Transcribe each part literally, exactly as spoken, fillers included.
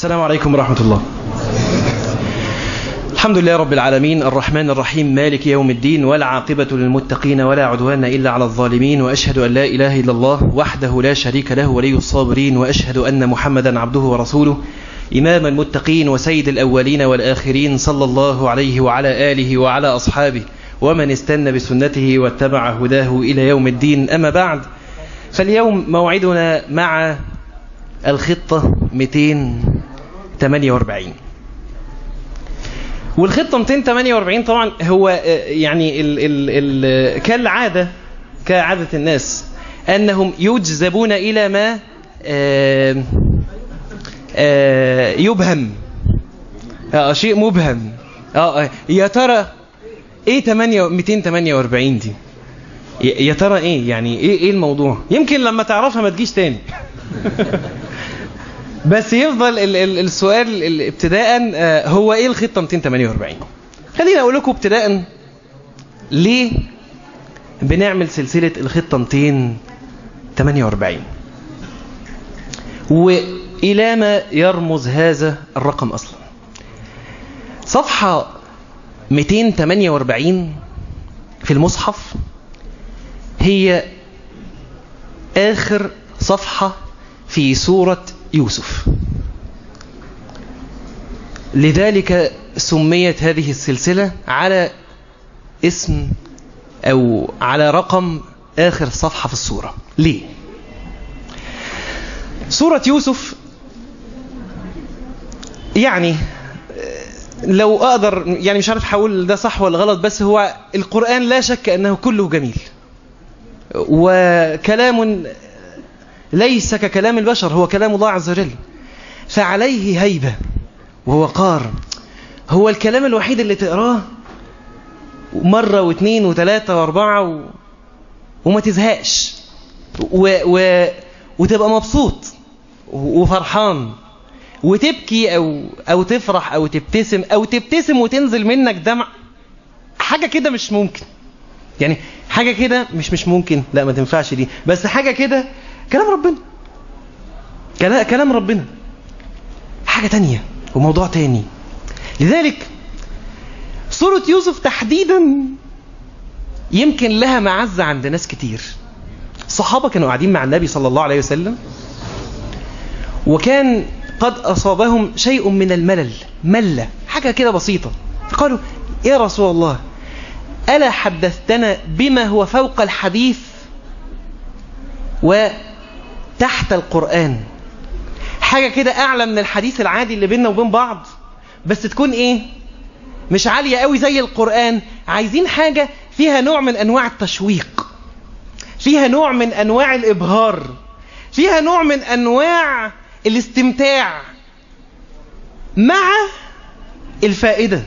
السلام عليكم ورحمة الله. الحمد لله رب العالمين الرحمن الرحيم مالك يوم الدين والعاقبة للمتقين ولا عدوان إلا على الظالمين، وأشهد أن لا إله إلا الله وحده لا شريك له ولي الصابرين، وأشهد أن محمدا عبده ورسوله إمام المتقين وسيد الأولين والآخرين، صلى الله عليه وعلى آله وعلى أصحابه ومن استنى بسنته واتبع هداه إلى يوم الدين. أما بعد، فاليوم موعدنا مع الخطة مئتين وثمانية وأربعين. والخطة مئتين وثمانية وأربعين طبعا هو يعني ال ال ال كالعادة كعادة الناس أنهم يجذبون إلى ما آآ آآ يبهم، آه شيء مبهم. آه يا ترى إيه مئتين وثمانية وأربعين دي؟ يا ترى إيه يعني إيه إيه الموضوع؟ يمكن لما تعرفها ما تجيش تاني. بس يفضل ال ال السؤال ابتداء هو ايه الخطة مئتين وثمانية وأربعين؟ خليني اقول لكم ابتداء ليه بنعمل سلسلة الخطة مئتين وثمانية وأربعين والى ما يرمز هذا الرقم اصلا. صفحة مئتين وثمانية وأربعين في المصحف هي اخر صفحة في سورة يوسف، لذلك سميت هذه السلسلة على اسم أو على رقم آخر صفحة في السورة. ليه؟ سورة يوسف يعني لو أقدر يعني مش عارف حاول ده صح ولا غلط، بس هو القرآن لا شك أنه كله جميل وكلام ليس ككلام البشر، هو كلام الله عز وجل، فعليه هيبة ووقار. هو الكلام الوحيد اللي تقراه مرة واثنين وثلاثة واربعة و... وما تزهقش و... و... وتبقى مبسوط وفرحان وتبكي أو... أو تفرح أو تبتسم أو تبتسم وتنزل منك دمع. حاجة كده مش ممكن، يعني حاجة كده مش مش ممكن، لا ما تنفعش دي، بس حاجة كده كلام ربنا، كلام ربنا حاجة تانية وموضوع تاني. لذلك سورة يوسف تحديدا يمكن لها معزة عند ناس كتير. الصحابة كانوا قاعدين مع النبي صلى الله عليه وسلم وكان قد أصابهم شيء من الملل، ملة حاجة كده بسيطة، فقالوا يا رسول الله ألا حدثتنا بما هو فوق الحديث وتحت القرآن، حاجة كده أعلى من الحديث العادي اللي بيننا وبين بعض، بس تكون إيه مش عالية قوي زي القرآن. عايزين حاجة فيها نوع من أنواع التشويق، فيها نوع من أنواع الإبهار، فيها نوع من أنواع الاستمتاع مع الفائدة.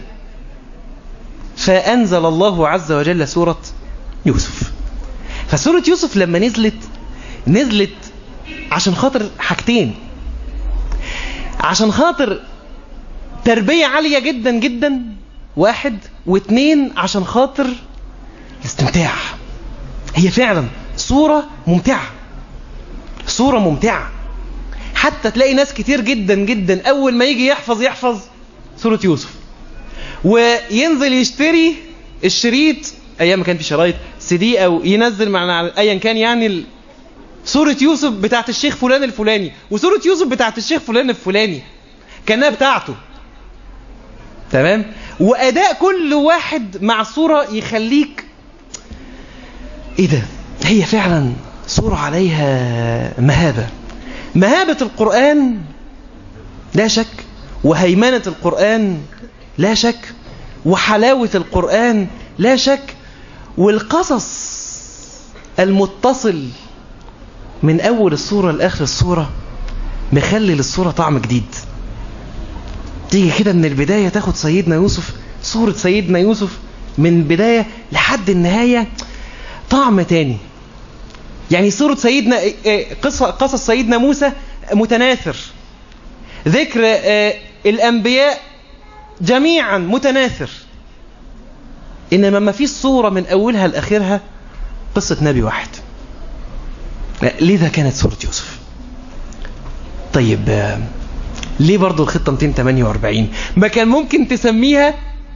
فأنزل الله عز وجل سورة يوسف. فسورة يوسف لما نزلت نزلت عشان خاطر حاجتين، عشان خاطر تربية عالية جدا جدا واحد، واثنين عشان خاطر الاستمتاع. هي فعلا صورة ممتعة، صورة ممتعة، حتى تلاقي ناس كتير جدا جدا أول ما يجي يحفظ يحفظ سورة يوسف وينزل يشتري الشريط، أيام ما كان في شرايط سي دي أو ينزل معنا أيا كان يعني سورة يوسف بتاعت الشيخ فلان الفلاني وسورة يوسف بتاعت الشيخ فلان الفلاني كانها بتاعته، تمام؟ وأداء كل واحد مع صورة يخليك إيه ده، هي فعلا صورة عليها مهابة. مهابة القرآن لا شك، وهيمنة القرآن لا شك، وحلاوة القرآن لا شك، والقصص المتصل من أول الصورة لآخر الصورة مخلي للصورة طعم جديد. تيجي كده من البداية تاخد سيدنا يوسف، صورة سيدنا يوسف من البداية لحد النهاية طعم تاني. يعني صورة سيدنا قصص سيدنا موسى متناثر، ذكر الأنبياء جميعا متناثر، إنما ما فيش صورة من أولها لآخرها قصة نبي واحد. لذا كانت سورة يوسف. طيب ليه برضو الخطة مئتين وثمانية وأربعين؟ ما كان ممكن تسميها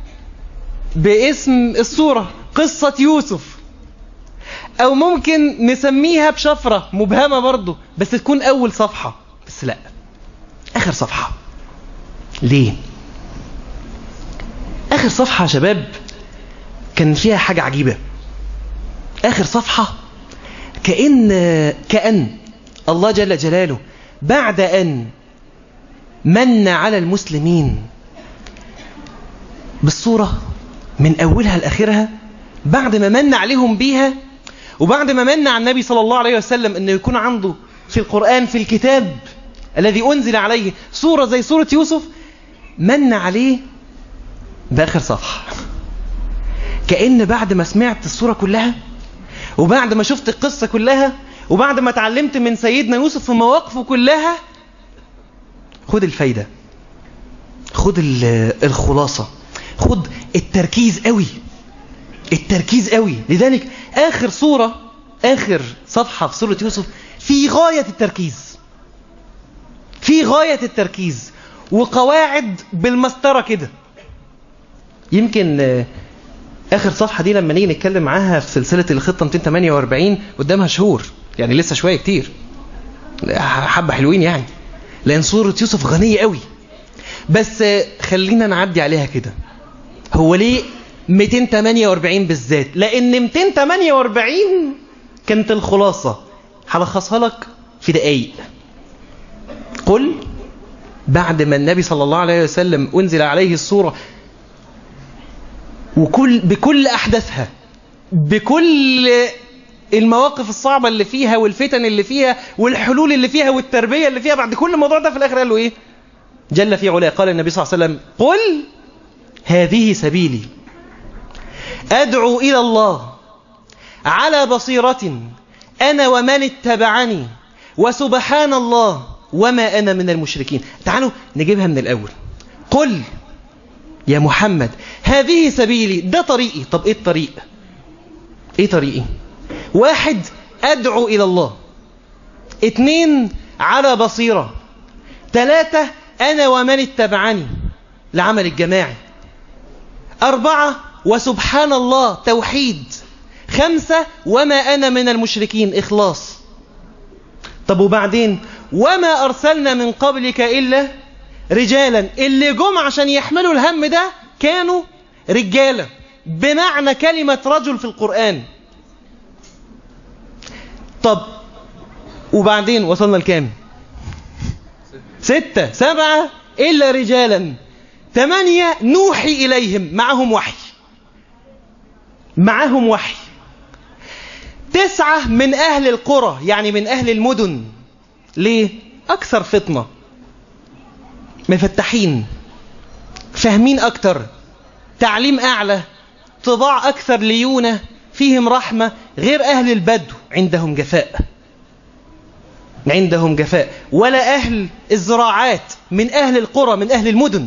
باسم السورة قصة يوسف، او ممكن نسميها بشفرة مبهمة برضو بس تكون اول صفحة، بس لا، اخر صفحة. ليه؟ اخر صفحة يا شباب كان فيها حاجة عجيبة. اخر صفحة كأن كأن الله جل جلاله بعد ان من على المسلمين بالصورة من اولها لاخرها، بعد ما من عليهم بيها، وبعد ما من على النبي صلى الله عليه وسلم انه يكون عنده في القرآن في الكتاب الذي انزل عليه سورة زي سورة يوسف، من عليه باخر صفحة. كأن بعد ما سمعت السورة كلها، وبعد ما شفت القصة كلها، وبعد ما اتعلمت من سيدنا يوسف في مواقفه كلها، خد الفايدة، خد الخلاصة، خد التركيز قوي، التركيز قوي. لذلك آخر سورة، آخر صفحة في سورة يوسف في غاية التركيز، في غاية التركيز، وقواعد بالمسطرة كده. يمكن آخر صفحة دي لما نيجي نتكلم معاها في سلسلة الخطة مئتين وثمانية وأربعين قدامها شهور، يعني لسه شوية كتير، حبة حلوين يعني، لأن سورة يوسف غنية قوي. بس خلينا نعدي عليها كده. هو ليه مئتين وثمانية وأربعين بالذات؟ لأن مئتين وثمانية وأربعين كانت الخلاصة، هلخصها لك في دقايق. قل بعد ما النبي صلى الله عليه وسلم أنزل عليه السورة وكل بكل أحداثها، بكل المواقف الصعبة اللي فيها والفتن اللي فيها والحلول اللي فيها والتربية اللي فيها، بعد كل الموضوع ده في الآخر قال له إيه؟ جل في علاه قال النبي صلى الله عليه وسلم: قل هذه سبيلي أدعو إلى الله على بصيرة أنا ومن اتبعني وسبحان الله وما أنا من المشركين. تعالوا نجيبها من الأول. قل يا محمد هذه سبيلي، ده طريقي. طب إيه الطريق؟ إيه طريقي؟ واحد، أدعو إلى الله. اتنين، على بصيرة. ثلاثة، أنا ومن اتبعني، العمل الجماعي. أربعة، وسبحان الله، توحيد. خمسة، وما أنا من المشركين، إخلاص. طب وبعدين؟ وما أرسلنا من قبلك إلا رجالا. اللي جم عشان يحملوا الهم ده كانوا رجالة، بمعنى كلمة رجل في القرآن. طب وبعدين وصلنا لكام؟ ستة. سبعة، إلا رجالا. ثمانية، نوحي إليهم، معهم وحي، معهم وحي. تسعة، من أهل القرى، يعني من أهل المدن. ليه؟ أكثر فطنة، مفتحين، فاهمين أكتر، تعليم أعلى، طباع أكثر ليونة، فيهم رحمة، غير أهل البدو عندهم جفاء، عندهم جفاء. ولا أهل الزراعات، من أهل القرى، من أهل المدن.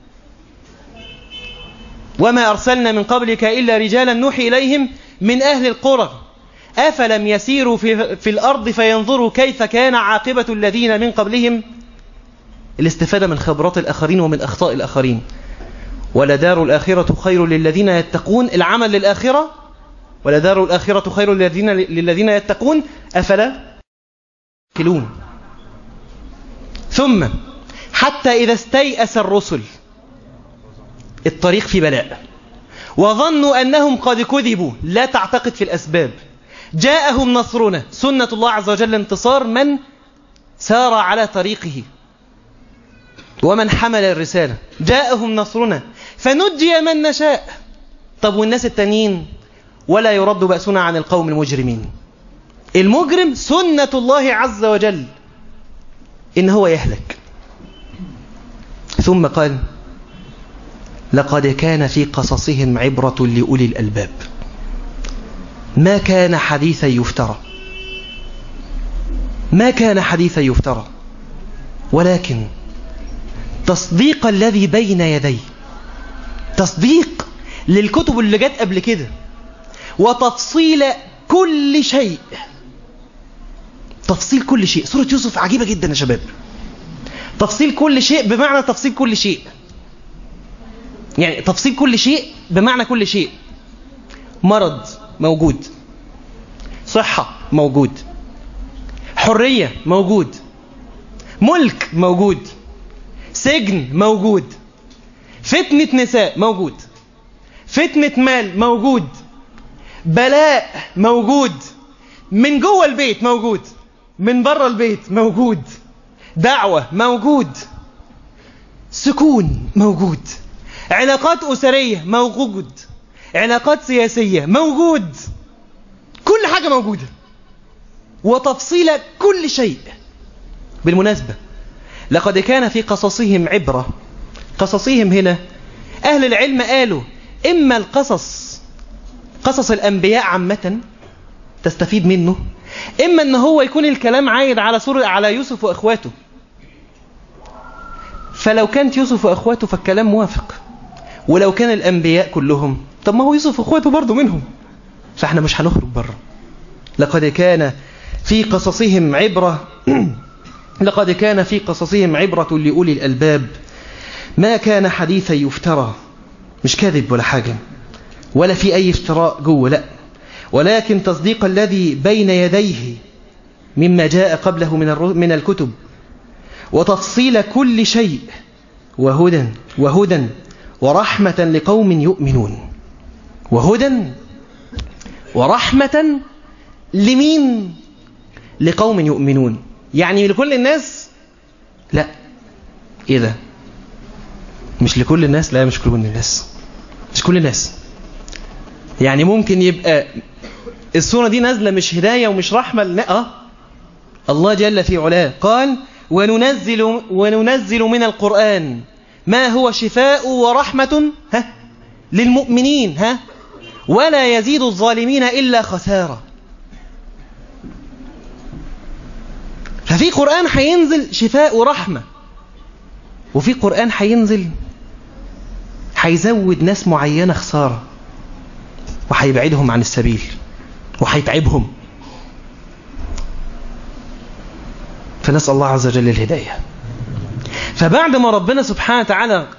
وما أرسلنا من قبلك إلا رجالا نوحي إليهم من أهل القرى أفلم يسيروا في, في الأرض فينظروا كيف كان عاقبة الذين من قبلهم. الاستفادة من خبرات الآخرين ومن أخطاء الآخرين. ولدار الآخرة خير للذين يتقون، العمل للآخرة. ولدار الآخرة خير للذين, للذين يتقون أفلا يعقلون. ثم حتى إذا استيأس الرسل، الطريق في بلاء، وظنوا أنهم قد كذبوا، لا تعتقد في الأسباب، جاءهم نصرنا، سنة الله عز وجل انتصار من سار على طريقه ومن حمل الرسالة. جاءهم نصرنا فنجي من نشاء. طب والناس التانيين؟ ولا يرد بأسنا عن القوم المجرمين. المجرم سنة الله عز وجل إن هو يهلك. ثم قال: لقد كان في قصصهم عبرة لأولي الألباب ما كان حديثا يفترى، ما كان حديثا يفترى ولكن تصديق الذي بين يديه، تصديق للكتب اللي جت قبل كده، وتفصيل كل شيء، تفصيل كل شيء. سورة يوسف عجيبة جدا يا شباب، تفصيل كل شيء بمعنى تفصيل كل شيء، يعني تفصيل كل شيء بمعنى كل شيء. مرض موجود، صحة موجود، حرية موجود، ملك موجود، سجن موجود، فتنة نساء موجود، فتنة مال موجود، بلاء موجود، من جوه البيت موجود، من بره البيت موجود، دعوة موجود، سكون موجود، علاقات أسرية موجود، علاقات سياسية موجود، كل حاجة موجودة، وتفصيل كل شيء. بالمناسبة لقد كان في قصصهم عبرة. قصصهم هنا أهل العلم قالوا إما القصص قصص الأنبياء عامة تستفيد منه، إما أن هو يكون الكلام عايد على سورة على يوسف وإخواته. فلو كانت يوسف وإخواته فالكلام موافق، ولو كان الأنبياء كلهم طب ما هو يوسف وإخواته برضو منهم، فإحنا مش هنخرج بره. لقد كان في قصصهم عبرة لقد كان في قصصهم عبرة لأولي الألباب ما كان حديثا يفترى، مش كاذب ولا حاجة ولا في أي افتراء جوه، لا، ولكن تصديق الذي بين يديه مما جاء قبله من من الكتب، وتفصيل كل شيء، وهدى وهدى ورحمة لقوم يؤمنون. وهدى ورحمة لمين؟ لقوم يؤمنون. يعني لكل الناس؟ لا. ايه ده؟ مش لكل الناس؟ لا، مش كل الناس، مش كل الناس. يعني ممكن يبقى السورة دي نازلة مش هداية ومش رحمة لنا. اه الله جل في علاه قال وننزل, وننزل من القرآن ما هو شفاء ورحمة ها للمؤمنين ها ولا يزيد الظالمين إلا خسارة. ففي قرآن هينزل شفاء ورحمة، وفي قرآن هينزل هيزود ناس معينة خسارة، وهيبعدهم عن السبيل وهيتعبهم. فنسأل الله عز وجل الهداية. فبعد ما ربنا سبحانه وتعالى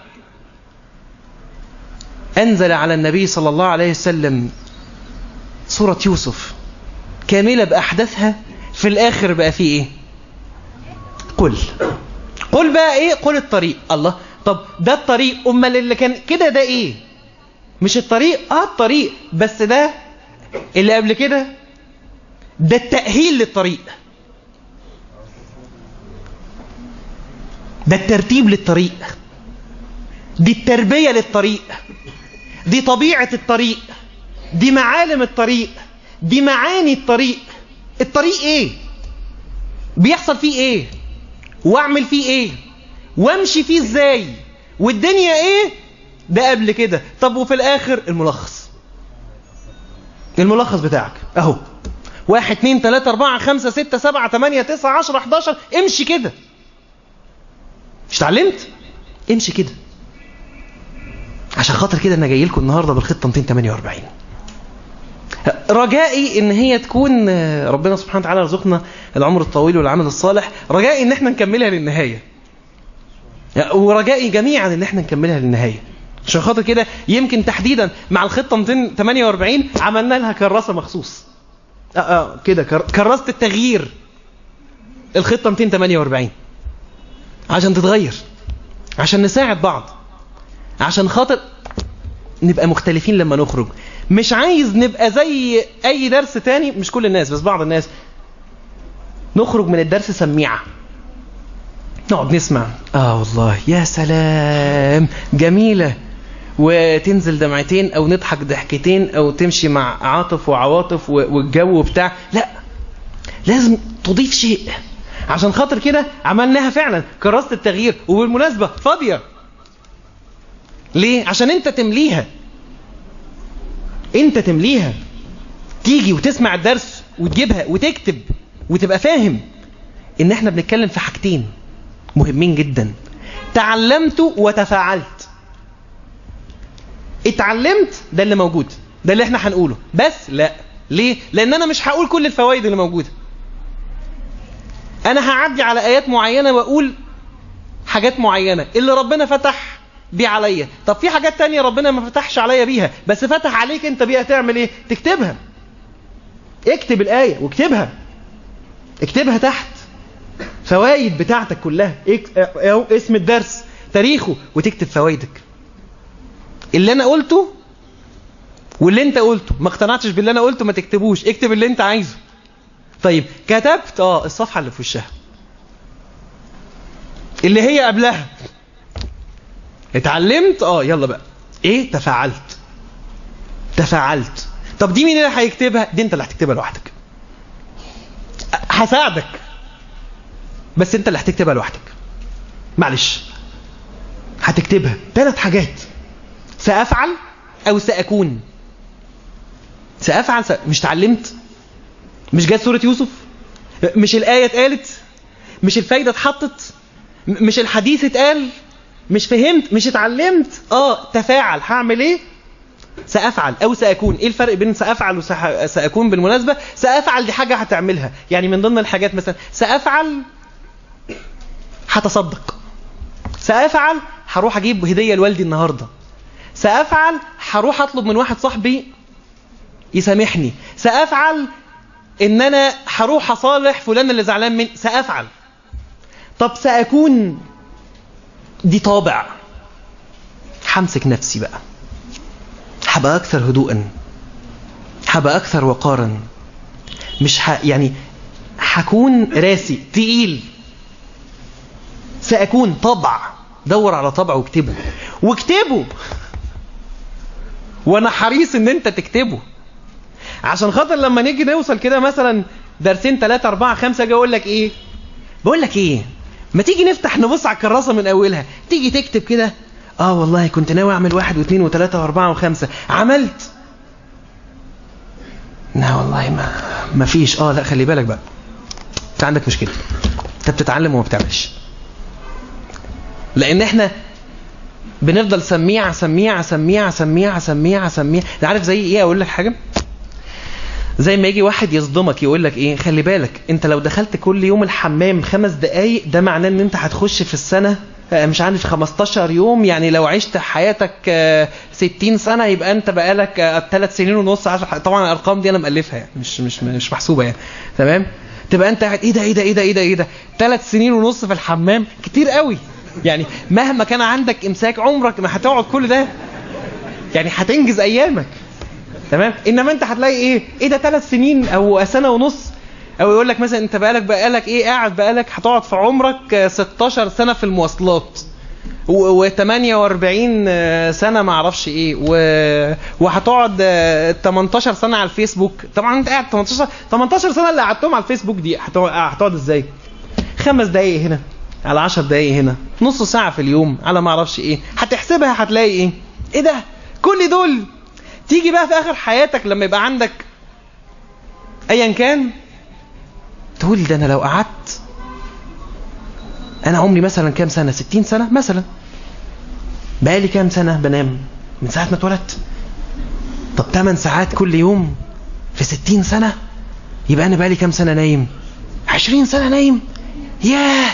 أنزل على النبي صلى الله عليه وسلم سورة يوسف كاملة بأحداثها، في الآخر بقى فيه إيه؟ قل قل بقى إيه؟ قل الطريق. الله، طب ده الطريق، أمال اللي كان كده ده إيه؟ مش الطريق؟ آه الطريق، بس ده اللي قبل كده ده التأهيل للطريق، ده الترتيب للطريق، دي التربية للطريق، دي طبيعة الطريق، دي معالم الطريق، دي معاني الطريق. الطريق ايه؟ بيحصل فيه ايه؟ واعمل فيه ايه؟ وامشي فيه ازاي؟ والدنيا ايه؟ ده قبل كده. طب وفي الاخر الملخص، الملخص بتاعك اهو، واحد اتنين تلاتة اربعة خمسة ستة سبعة تمانية تسعة عشرة حداشر، امشي كده. مش تعلمت؟ امشي كده. عشان خاطر كده انا جاي لكم النهارده بالخطه مئتين وثمانية وأربعين. رجائي ان هي تكون، ربنا سبحانه وتعالى يرزقنا العمر الطويل والعمل الصالح، رجائي ان احنا نكملها للنهايه، ورجائي جميعا ان احنا نكملها للنهايه. عشان خاطر كده يمكن تحديدا مع الخطه مئتين وثمانية وأربعين عملنا لها كراسه مخصوص. اه اه كده كراسه التغيير، الخطه مئتين وثمانية وأربعين، عشان تتغير، عشان نساعد بعض، عشان خاطر نبقى مختلفين لما نخرج. مش عايز نبقى زي اي درس تاني، مش كل الناس بس بعض الناس، نخرج من الدرس سميعة، نقعد نسمع اه والله يا سلام جميلة، وتنزل دمعتين او نضحك ضحكتين او تمشي مع عاطف وعواطف والجو بتاع. لا، لازم تضيف شيء. عشان خاطر كده عملناها فعلا كراسة التغيير، وبالمناسبة فاضية. ليه؟ عشان انت تمليها، انت تمليها، تيجي وتسمع الدرس وتجيبها وتكتب وتبقى فاهم ان احنا بنتكلم في حاجتين مهمين جدا: تعلمت وتفاعلت. اتعلمت ده اللي موجود، ده اللي احنا هنقوله، بس لا. ليه؟ لان انا مش هقول كل الفوائد اللي موجودة. انا هعدي على ايات معينة واقول حاجات معينة اللي ربنا فتح بيه عليا. طب في حاجات تانية ربنا ما فتحش عليا بيها بس فتح عليك انت بيها، تعمل ايه؟ تكتبها. اكتب الآية واكتبها، اكتبها تحت فوائد بتاعتك كلها، اسم الدرس، تاريخه، وتكتب فوائدك. اللي انا قلته واللي انت قلته، ما اقتنعتش باللي انا قلته ما تكتبوش، اكتب اللي انت عايزه. طيب كتبت اه الصفحة اللي في وشها اللي هي قبلها. اتعلمت اه يلا بقى ايه؟ تفاعلت تفاعلت طب دي مين اللي هيكتبها؟ دي انت اللي هتكتبها لوحدك. هساعدك بس انت اللي هتكتبها لوحدك. معلش هتكتبها ثلاث حاجات: سأفعل او سأكون. سأفعل س... مش تعلمت؟ مش جات سورة يوسف؟ مش الآية اتقالت؟ مش الفايدة اتحطت؟ مش الحديث اتقال؟ مش فهمت؟ مش اتعلمت؟ اه تفاعل. هعمل ايه؟ سأفعل او سأكون. ايه الفرق بين سأفعل وسأكون بالمناسبة؟ سأفعل دي حاجة هتعملها، يعني من ضمن الحاجات مثلا سأفعل هتصدق، سأفعل هروح اجيب هدية لوالدي النهاردة، سأفعل هروح اطلب من واحد صاحبي يسامحني، سأفعل ان انا هروح اصالح فلان اللي زعلان مني. سأفعل. طب سأكون دي طابع. همسك نفسي بقى، هبقى اكثر هدوءا، هبقى اكثر وقارا، مش ح... يعني هكون راسي تقيل. سأكون طبع. دور على طبع واكتبه واكتبه وانا حريص ان انت تكتبه، عشان خاطر لما نيجي نوصل كده مثلا درسين ثلاثة أربعة خمسة اجي اقول لك ايه؟ بقول لك ايه؟ ما تيجي نفتح نبص على الكراسة من اولها، تيجي تكتب كده اه والله كنت ناوي اعمل واحد واثنين وثلاثة واربعة وخمسة، عملت؟ لا والله ما ما فيش. اه لا خلي بالك بقى، انت عندك مشكلة، انت بتتعلم وما بتعملش. لان احنا بنفضل سميع سميع سميع سميع سميع سميع. عارف زي ايه؟ اقول لك حاجة، زي ما يجي واحد يصدمك يقول لك ايه؟ خلي بالك انت لو دخلت كل يوم الحمام خمس دقايق ده معناه ان انت هتخش في السنة مش عارف خمستاشر يوم، يعني لو عشت حياتك ستين سنة يبقى انت بقالك ثلاث سنين ونص. عشر طبعا الارقام دي انا مألفها يعني مش مش مش محسوبة يعني، تمام؟ تبقى انت قاعد ايه ده ايه ده ايه ده ايه ده ايه ده ثلاث سنين ونص في الحمام، كتير قوي يعني. مهما كان عندك امساك عمرك ما هتقعد كل ده، يعني هتنجز ايامك، تمام؟ انما انت هتلاقي ايه؟ ايه ده ثلاث سنين او سنة ونص، او يقول لك مثلا انت بقالك بقالك ايه قاعد بقالك هتقعد في عمرك ستاشر سنة في المواصلات و48 سنة ما اعرفش ايه، وهتقعد تمنتاشر سنة على الفيسبوك. طبعا انت قاعد تمنتاشر تمنتاشر سنة اللي قعدتهم على الفيسبوك دي هتقعد ازاي؟ خمس دقايق هنا على عشر دقايق هنا، نص ساعة في اليوم على ما اعرفش ايه، هتحسبها هتلاقي ايه؟ ايه ده كل دول؟ تيجي بقى في اخر حياتك لما يبقى عندك ايا كان تقول ده انا لو قعدت، انا عمري مثلا كام سنة؟ ستين سنة مثلا، بقالي كام سنة بنام من ساعة ما اتولدت؟ طب ثمان ساعات كل يوم في ستين سنة، يبقى انا بقالي كام سنة نايم؟ عشرين سنة نايم. ياه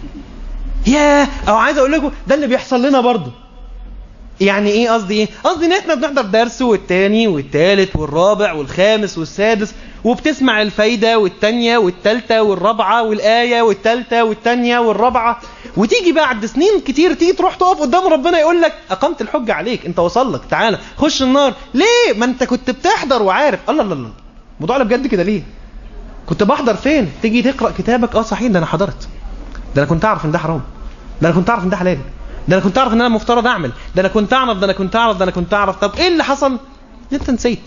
ياه. او عايز اقول لكم ده اللي بيحصل لنا برضو. يعني ايه قصدي ايه؟ قصدي ان احنا بنحضر درس والتاني والتالت والرابع والخامس والسادس، وبتسمع الفايدة والتانية والتالتة والرابعة والآية والتالتة والتانية والرابعة، وتيجي بعد سنين كتير تيجي تروح تقف قدام ربنا يقول لك أقمت الحجة عليك، انت وصل لك، تعالى خش النار. ليه؟ ما انت كنت بتحضر وعارف. الله الله الله، الموضوع ده بجد كده ليه؟ كنت بحضر فين؟ تيجي تقرأ كتابك، اه صحيح ده انا حضرت، ده انا كنت اعرف ان ده حرام، ده انا كنت اعرف ان ده حلال، ده انا كنت اعرف ان انا مفترض اعمل، ده انا كنت اعرف ده انا كنت اعرف ده انا كنت اعرف. طب ايه اللي حصل؟ انت نسيت.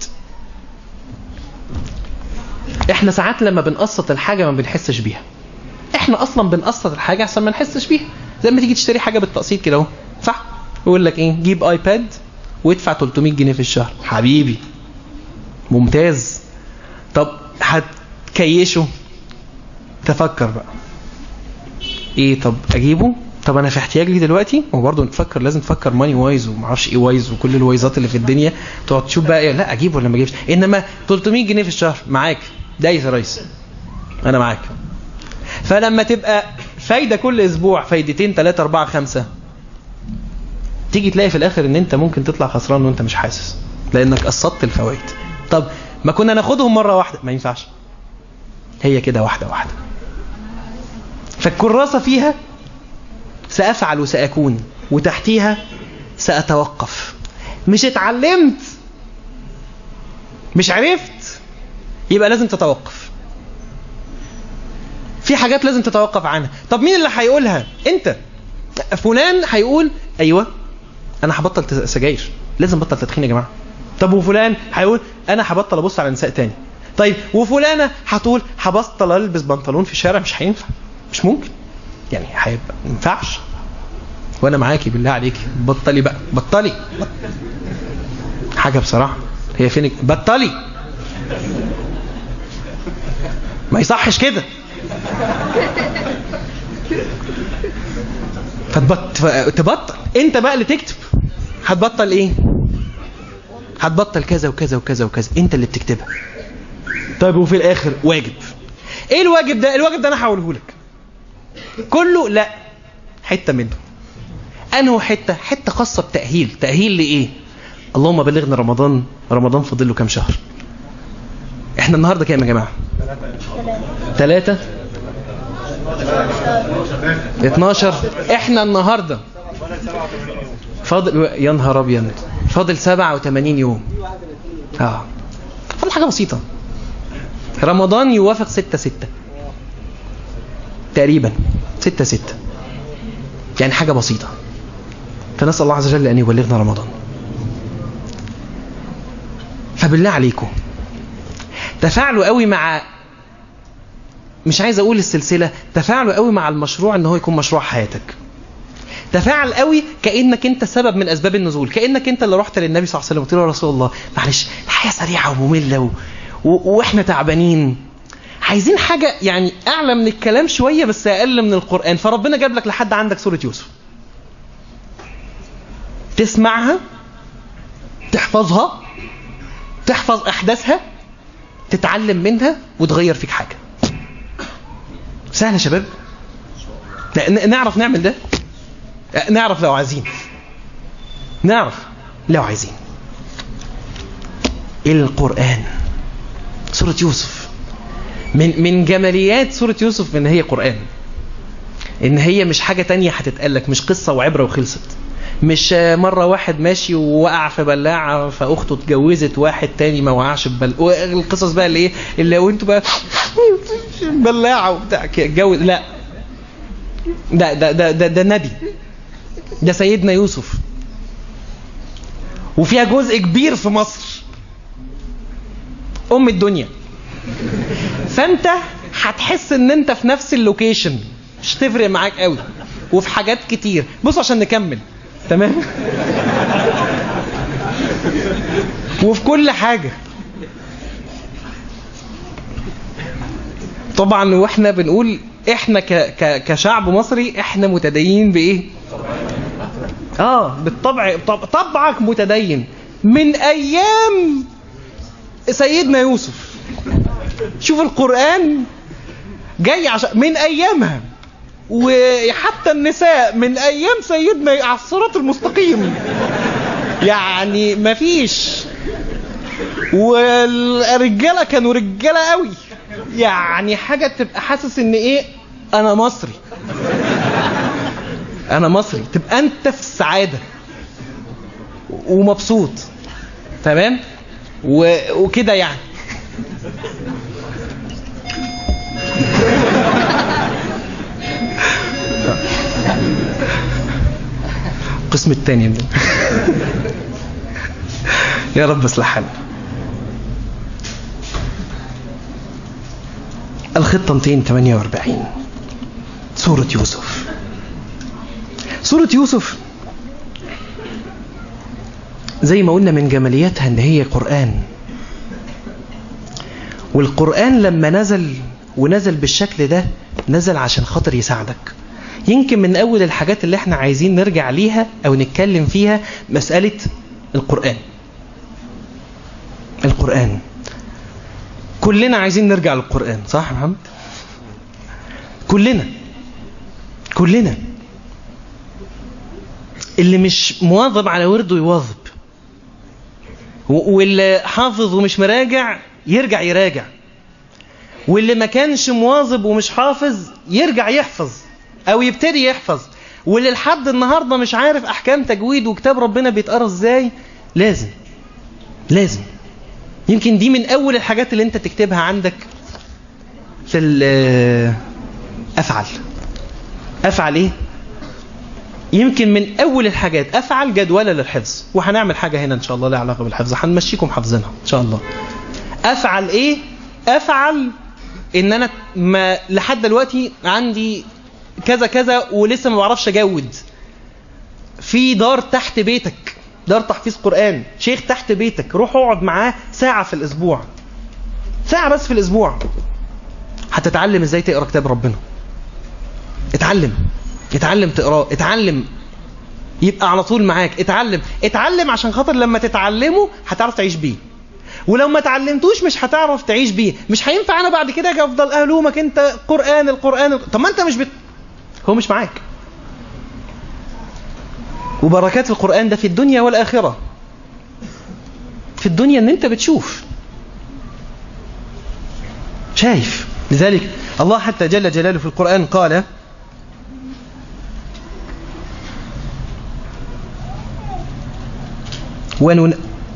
احنا ساعات لما بنقسط الحاجة ما بنحسش بيها. احنا اصلا بنقسط الحاجة عشان ما نحسش بيها. زي ما تيجي تشتري حاجة بالتقسيط كده اهو، صح؟ يقول لك ايه؟ جيب ايباد وادفع تلتمية جنيه في الشهر. حبيبي ممتاز. طب هتكيشه، تفكر بقى ايه؟ طب اجيبه؟ طب انا في احتياج ليه دلوقتي؟ وبرضه نفكر، لازم تفكر ماني وايز وما اعرفش ايه وايز وكل الوايزات اللي في الدنيا، تقعد تشوف بقى ايه، لا اجيبه ولا ما اجيبش. انما تلتمية جنيه في الشهر معاك، دايس يا ريس انا معاك. فلما تبقى فايدة كل اسبوع، فايدتين ثلاثة أربعة خمسة، تيجي تلاقي في الاخر ان انت ممكن تطلع خسران وانت مش حاسس لانك قسطت الفوائد. طب ما كنا ناخدهم مرة واحدة؟ ما ينفعش، هي كده واحدة واحدة. فالكراسة فيها سأفعل وسأكون، وتحتيها سأتوقف. مش اتعلمت، مش عرفت، يبقى لازم تتوقف. في حاجات لازم تتوقف عنها. طب مين اللي هيقولها؟ انت. فلان هيقول ايوه انا هبطل سجاير، لازم بطل تدخين يا جماعه. طب وفلان هيقول انا هبطل ابص على نساء تاني. طيب وفلانه هتقول هبطل البس بنطلون في الشارع. مش هينفع، مش ممكن يعني، هيبقى ما ينفعش. وانا معاكي بالله عليكي، بطلي بقى، بطلي حاجه بصراحه. هي فينك؟ بطلي، ما يصحش كده. فتبطل، تبطل انت بقى اللي تكتب. هتبطل ايه؟ هتبطل كذا وكذا وكذا وكذا، انت اللي بتكتبها. طيب وفي الاخر واجب. ايه الواجب ده؟ الواجب ده انا هقوله لك كله؟ لا، حته منه. انه حته حته خاصه بتاهيل. تاهيل لايه؟ اللهم بلغنا رمضان. رمضان فاضل له كام شهر؟ احنا النهارده كام يا جماعه؟ ثلاثة اتناشر. احنا النهارده فاضل، يا نهار ابيض، فاضل سبعة وثمانين يوم. اه فاضل حاجه بسيطه. رمضان يوافق ستة ستة تقريبا، ستة ستة، يعني حاجه بسيطه. فنسال الله عز وجل ان يبلغنا رمضان. فبالله عليكم تفاعلوا قوي مع، مش عايز اقول السلسله، تفاعلوا قوي مع المشروع ان هو يكون مشروع حياتك. تفاعل قوي كانك انت سبب من اسباب النزول، كانك انت اللي رحت للنبي صلى الله عليه وسلم وقلت له يا رسول الله معلش الحياه سريعه وممله و... و... واحنا تعبانين، عايزين حاجه يعني اعلى من الكلام شويه بس اقل من القران. فربنا جاب لك لحد عندك سوره يوسف، تسمعها، تحفظها، تحفظ احداثها، تتعلم منها وتغير فيك حاجه. سهل يا شباب؟ نعرف نعمل ده؟ نعرف لو عايزين، نعرف لو عايزين. القرآن، سورة يوسف، من من جماليات سورة يوسف ان هي قرآن، ان هي مش حاجة تانية هتتقالك، مش قصة وعبرة وخلصت، مش مرة واحد ماشي ووقع في بلاعة فأخته اتجوزت واحد تاني ما وقعش في بلاعة، القصص بقى اللي ايه اللي وانتوا بقى بلاعة وبتاع اتجوز. لا، ده ده ده ده, ده نبي، ده سيدنا يوسف، وفيها جزء كبير في مصر، أم الدنيا. فأنت هتحس ان انت في نفس اللوكيشن، مش تفرق معاك قوي، وفي حاجات كتير. بصوا عشان نكمل، تمام؟ وفي كل حاجة طبعا. واحنا بنقول احنا ك ك كشعب مصري احنا متدينين بايه؟ اه بالطبع. طبعك متدين من ايام سيدنا يوسف. شوف القرآن جاي عشان من ايامها، وحتى النساء من ايام سيدنا على الصراط المستقيم، يعني مفيش. والرجاله كانوا رجاله قوي، يعني حاجه تبقى حاسس ان ايه، انا مصري، انا مصري، تبقى انت في السعاده ومبسوط، تمام؟ وكده يعني. القسم الثاني من يا رب اصلح حالنا. الخطة مئتين وثمانية وأربعين، سورة يوسف. سورة يوسف زي ما قلنا من جمالياتها ان هي قرآن، والقرآن لما نزل ونزل بالشكل ده نزل عشان خاطر يساعدك. يمكن من أول الحاجات اللي احنا عايزين نرجع ليها أو نتكلم فيها مسألة القرآن. القرآن كلنا عايزين نرجع للقرآن، صح يا محمد؟ كلنا كلنا. اللي مش مواظب على ورده يواظب، واللي حافظ ومش مراجع يرجع يراجع، واللي ما كانش مواظب ومش حافظ يرجع يحفظ او يبتدي يحفظ، واللي لحد النهارده مش عارف احكام تجويد وكتاب ربنا بيتقرا ازاي لازم لازم يمكن دي من اول الحاجات اللي انت تكتبها عندك في افعل. افعل ايه؟ يمكن من اول الحاجات افعل جدولة للحفظ، وهنعمل حاجة هنا ان شاء الله لها علاقة بالحفظ هنمشيكم حافظينها ان شاء الله. افعل ايه؟ افعل ان انا ما لحد دلوقتي عندي كذا كذا ولسه ما بعرفش اجود. في دار تحت بيتك، دار تحفيظ قرآن، شيخ تحت بيتك، روح اقعد معاه ساعة في الاسبوع، ساعة بس في الاسبوع، هتتعلم ازاي تقرأ كتاب ربنا. اتعلم اتعلم تقراه، اتعلم يبقى على طول معاك، اتعلم اتعلم عشان خاطر لما تتعلمه هتعرف تعيش بيه، ولو ما تعلمتوش مش هتعرف تعيش بيه. مش هينفع انا بعد كده افضل الومك انت قرآن القرآن، طب ما انت مش بت... هو مش معاك. وبركات القرآن ده في الدنيا والآخرة. في الدنيا ان انت بتشوف شايف. لذلك الله حتى جل جلاله في القرآن قال ونن...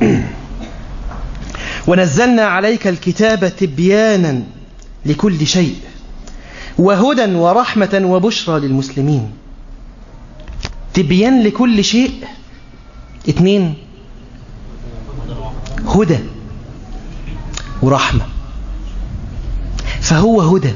ونزلنا عليك الكتاب تبيانا لكل شيء وهدى ورحمة وبشرى للمسلمين. تبيان لكل شيء. اتنين، هدى ورحمة. فهو هدى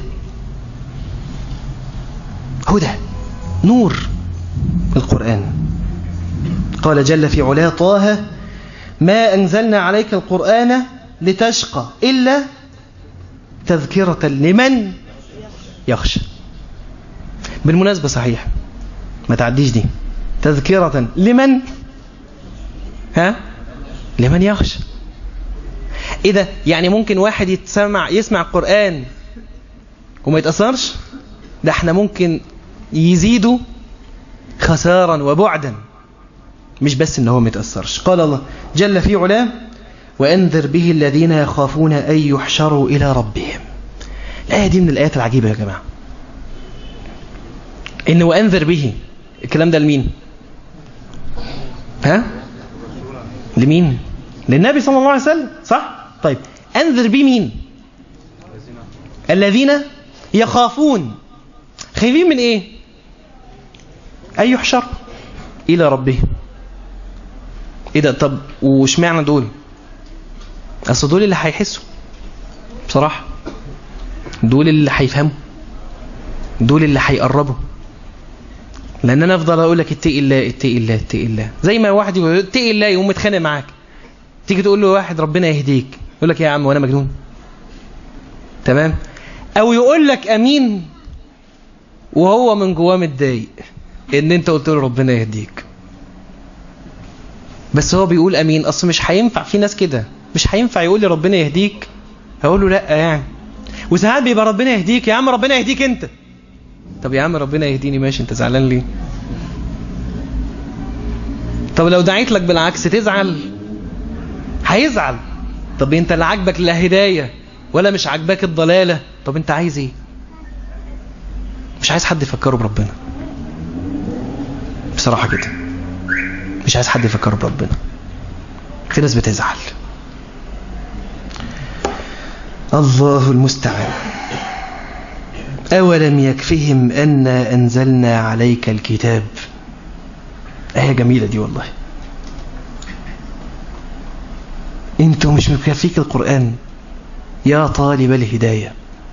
هدى نور القرآن. قال جل في علاه طه ما أنزلنا عليك القرآن لتشقى إلا تذكرة لمن يخشى. بالمناسبة صحيح ما تعديش دي، تذكرة لمن ها لمن يخشى. ايه ده؟ يعني ممكن واحد يتسمع يسمع القرآن وما يتأثرش؟ ده احنا ممكن يزيدوا خسارا وبعدا، مش بس ان هو ما يتأثرش. قال الله جل في علاه وأنذر به الذين يخافون أن يحشروا إلى ربهم. الآية دي من الآيات العجيبة يا جماعة. إن وأنذر به الكلام ده لمين؟ ها؟ لمين؟ للنبي صلى الله عليه وسلم، صح؟ طيب أنذر به مين؟ الذين يخافون. خايفين من إيه؟ أن يحشر إلى ربهم. إيه ده؟ طب وش معنى دول؟ أصل دول اللي هيحسوا بصراحة، دول اللي هيفهموا، دول اللي هيقربوا. لأن أنا أفضل أقول لك اتقي الله اتقي الله اتقي الله، زي ما واحد يقول اتقي الله يقوم متخانق معاك، تيجي تقول له واحد ربنا يهديك يقول لك يا عم وأنا مجنون؟ تمام؟ أو يقول لك أمين وهو من جواه متضايق إن أنت قلت له ربنا يهديك، بس هو بيقول أمين. أصل مش هينفع، في ناس كده مش هينفع يقول لي ربنا يهديك هقول له لا يعني. وساعات بيبقى ربنا يهديك، يا عم ربنا يهديك انت. طب يا عم ربنا يهديني ماشي، انت زعلان ليه؟ طب لو دعيت لك بالعكس تزعل؟ هيزعل. طب انت لا عاجبك لا هدايه ولا مش عاجباك الضلاله، طب انت عايز ايه؟ مش عايز حد يفكره بربنا بصراحه كده، مش عايز حد يفكره بربنا. في ناس بتزعل. الله المستعان. أولم يكفهم أنا أنزلنا عليك الكتاب. آية جميلة دي والله. أنتوا مش مكفيك القرآن يا طالب الهداية؟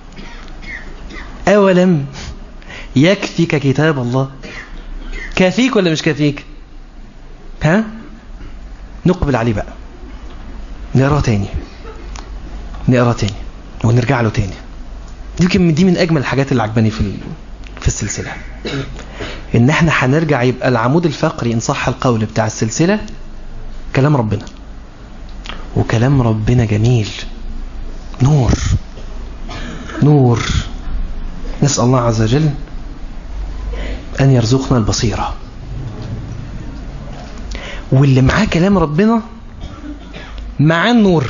أولم يكفيك كتاب الله؟ كافيك ولا مش كافيك؟ ها؟ نقبل عليه بقى، نقرأ تاني نقرأ تاني ونرجع له تاني. دي دي من أجمل الحاجات اللي عجباني في في السلسلة، إن احنا هنرجع يبقى العمود الفقري إن صح القول بتاع السلسلة كلام ربنا. وكلام ربنا جميل، نور نور. نسأل الله عز وجل أن يرزقنا البصيرة. واللي معاه كلام ربنا معاه النور،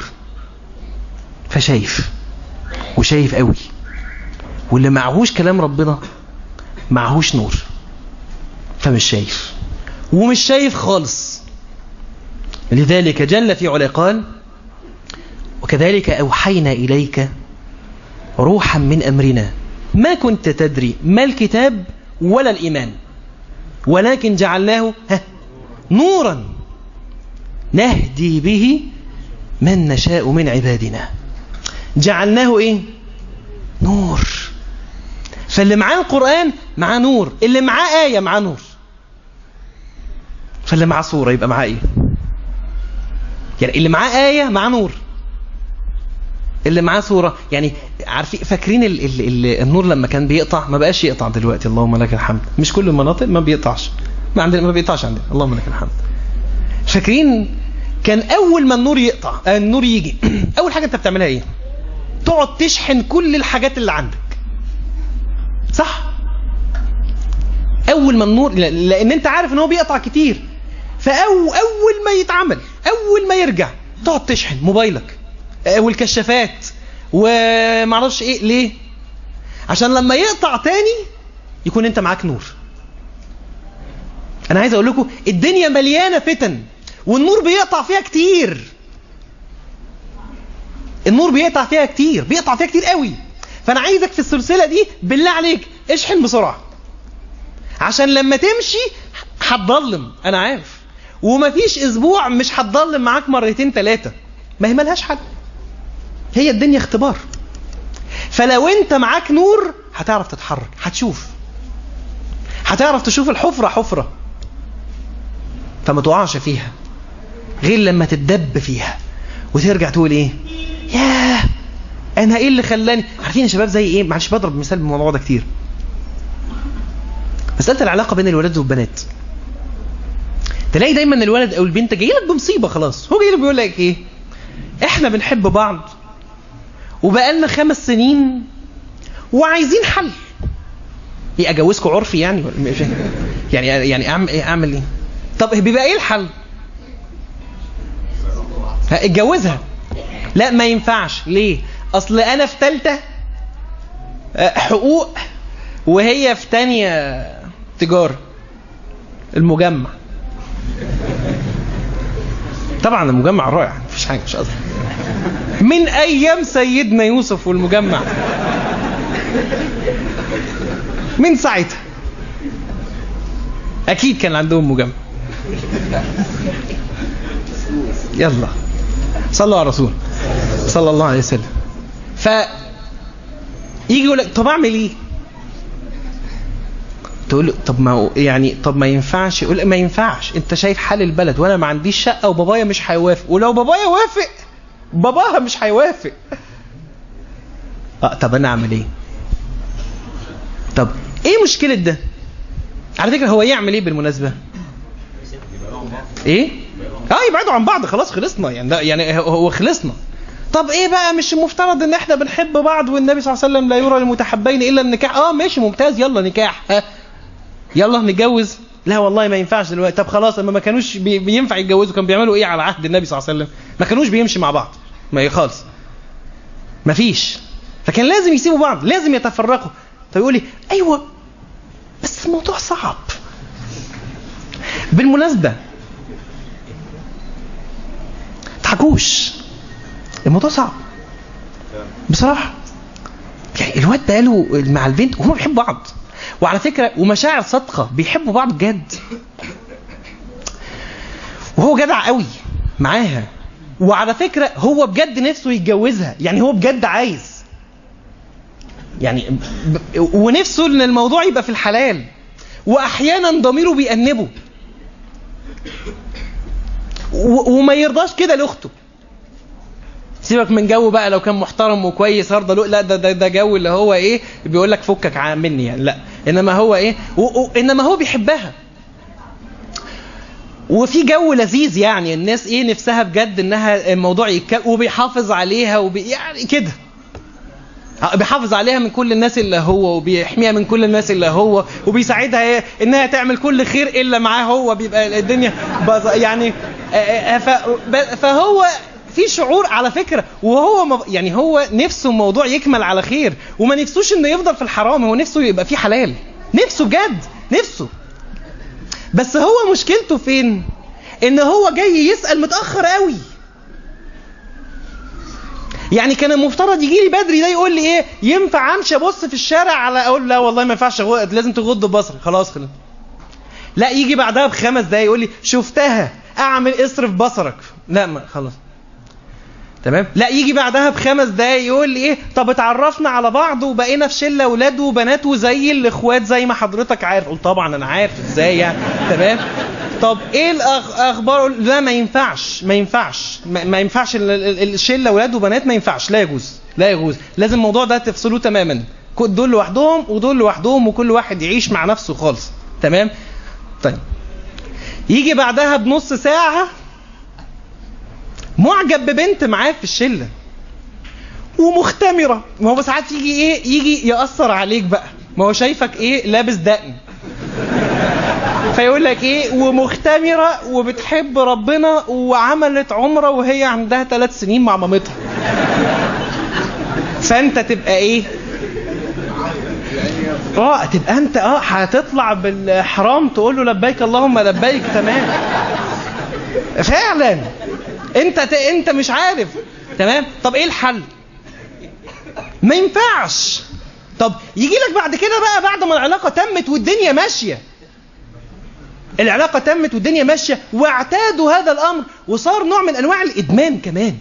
فشايف وشايف قوي. واللي معهوش كلام ربنا معهوش نور، فمش شايف ومش شايف خالص. لذلك جل في علا قال: وكذلك أوحينا إليك روحا من أمرنا ما كنت تدري ما الكتاب ولا الإيمان ولكن جعلناه نورا نهدي به من نشاء من عبادنا. جعلناه إيه؟ نور. فاللي معاه القرآن معاه نور، اللي معاه آية معاه نور. فاللي معاه صورة يبقى معاه إيه؟ يعني اللي معاه آية معاه نور، اللي معاه صورة. يعني عارفين فاكرين ال ال ال النور لما كان بيقطع؟ ما بقاش يقطع دلوقتي، اللهم لك الحمد. مش كل المناطق ما بيقطعش، ما عندنا ما بيقطعش عندنا، اللهم لك الحمد. فاكرين كان أول ما النور يقطع النور يجي أول حاجة أنت بتعملها إيه؟ تقعد تشحن كل الحاجات اللي عندك، صح؟ أول ما النور، لأن أنت عارف إن هو بيقطع كتير، فأو أول ما يتعمل أول ما يرجع تقعد تشحن موبايلك والكشافات ومعرفش إيه. ليه؟ عشان لما يقطع تاني يكون أنت معاك نور. أنا عايز أقول لكم الدنيا مليانة فتن والنور بيقطع فيها كتير. النور بيقطع فيها كتير، بيقطع فيها كتير قوي. فأنا عايزك في السلسلة دي بالله عليك اشحن بسرعة، عشان لما تمشي هتضلم. أنا عارف، ومفيش أسبوع مش هتضلم معاك مرتين ثلاثة، ما هي ملهاش حل، هي الدنيا اختبار. فلو أنت معاك نور هتعرف تتحرك، هتشوف، هتعرف تشوف الحفرة حفرة، فما تقعش فيها غير لما تتدب فيها وترجع تقول ايه؟ ياه انا ايه اللي خلاني. عارفين يا شباب زي ايه؟ معلش بضرب مثال بالموضوع ده كتير. مسألة العلاقة بين الولاد والبنات، تلاقي دايما الولد او البنت جاي لك بمصيبة، خلاص هو جاي لك بيقول لك ايه؟ احنا بنحب بعض وبقالنا خمس سنين وعايزين حل. ايه اجوزكم عرفي يعني؟ يعني يعني اعمل ايه؟ اعمل ايه؟ طب بيبقى ايه الحل؟ اتجوزها. لا ما ينفعش. ليه؟ اصل انا في ثالثه حقوق وهي في تانية تجاره المجمع. طبعا المجمع رائع مفيش حاجه، مش قصدي من ايام سيدنا يوسف والمجمع، من ساعتها اكيد كان عندهم مجمع. يلا صلوا على الرسول صلى الله عليه وسلم. ف يجي يقول لك طب اعمل ايه؟ تقول له طب ما يعني طب ما ينفعش. يقول ما ينفعش، انت شايف حال البلد وانا ما عنديش شقه وبابايا مش هيوافق، ولو بابايا وافق باباها مش هيوافق. اه طب انا اعمل ايه؟ طب ايه مشكله ده؟ على فكره هو يعمل ايه بالمناسبه؟ ايه؟ اه يبعدوا عن بعض، خلاص خلصنا يعني. ده يعني هو خلصنا. طب ايه بقى؟ مش المفترض ان احنا بنحب بعض والنبي صلى الله عليه وسلم لا يرى للمتحبين الا النكاح؟ اه ماشي ممتاز، يلا نكاح، ها يلا نتجوز. لا والله ما ينفعش دلوقتي. طب خلاص لما ما كانوش بي بينفع يتجوزوا كانوا بيعملوا ايه على عهد النبي صلى الله عليه وسلم؟ ما كانوش بيمشي مع بعض، ما خالص ما فيش. فكان لازم يسيبوا بعض، لازم يتفرقوا. طب يقول لي ايوه بس الموضوع صعب. بالمناسبه تحكوش، الموضوع صعب بصراحه. يعني الواد بقاله مع البنت وهم بيحبوا بعض، وعلى فكره ومشاعر صادقه، بيحبوا بعض بجد، وهو جدع قوي معاها، وعلى فكره هو بجد نفسه يتجوزها، يعني هو بجد عايز يعني ونفسه ان الموضوع يبقى في الحلال، واحيانا ضميره بيأنبه وما يرضاش كده لاخته. سيبك من جو بقى لو كان محترم وكويس هرضى له، لا ده ده, ده جو اللي هو ايه بيقول لك فكك مني يعني، لا انما هو ايه و... و... انما هو بيحبها، وفي جو لذيذ يعني الناس ايه نفسها بجد انها الموضوع يتك... وبيحافظ عليها وبي... يعني كده بيحافظ عليها من كل الناس اللي هو، وبيحميها من كل الناس اللي هو، وبيساعدها انها تعمل كل خير الا معاه هو، بيبقى الدنيا يعني. فهو في شعور على فكرة، وهو يعني هو نفسه الموضوع يكمل على خير، وما نفسوش انه يفضل في الحرام، هو نفسه يبقى فيه حلال، نفسه بجد نفسه. بس هو مشكلته فين؟ ان هو جاي يسأل متأخر قوي. يعني كان المفترض يجي لي بدري، ده يقول لي ايه، ينفع امشي ابص في الشارع على، اقول لا والله ما ينفعش، لازم تغض بصرك، خلاص خلاص. لا يجي بعدها بخمس دقايق يقول لي شفتها، اعمل اصرف بصرك، لا ما خلاص تمام. لا يجي بعدها بخمس دقايق يقول لي ايه، طب اتعرفنا على بعض وبقينا في شله اولاد وبنات وزي الاخوات زي ما حضرتك عارف. قلت طبعا انا عارف ازاي يعني تمام. طب ايه الاخبار؟ لا ما ينفعش ما ينفعش ما ينفعش الشله اولاد وبنات، ما ينفعش، لا يجوز لا يجوز، لازم الموضوع ده تفصلوه تماما، دول لوحدهم ودول لوحدهم، وكل واحد يعيش مع نفسه خالص تمام. طيب يجي بعدها بنص ساعه معجب ببنت معاه في الشله ومختمره، ما هو ساعات يجي ايه، يجي يأثر عليك بقى، ما هو شايفك ايه لابس دقن، فيقول لك ايه ومختمره وبتحب ربنا وعملت عمره وهي عندها ثلاث سنين مع مامتها، فانت تبقى ايه، اه تبقى انت اه هتطلع بالحرام تقول له لبيك اللهم لبيك تمام فعلا. انت انت مش عارف تمام. طب ايه الحل؟ ما ينفعش. طب يجي لك بعد كده بقى، بعد ما العلاقه تمت والدنيا ماشيه، العلاقه تمت والدنيا ماشيه واعتادوا هذا الامر وصار نوع من انواع الادمان كمان،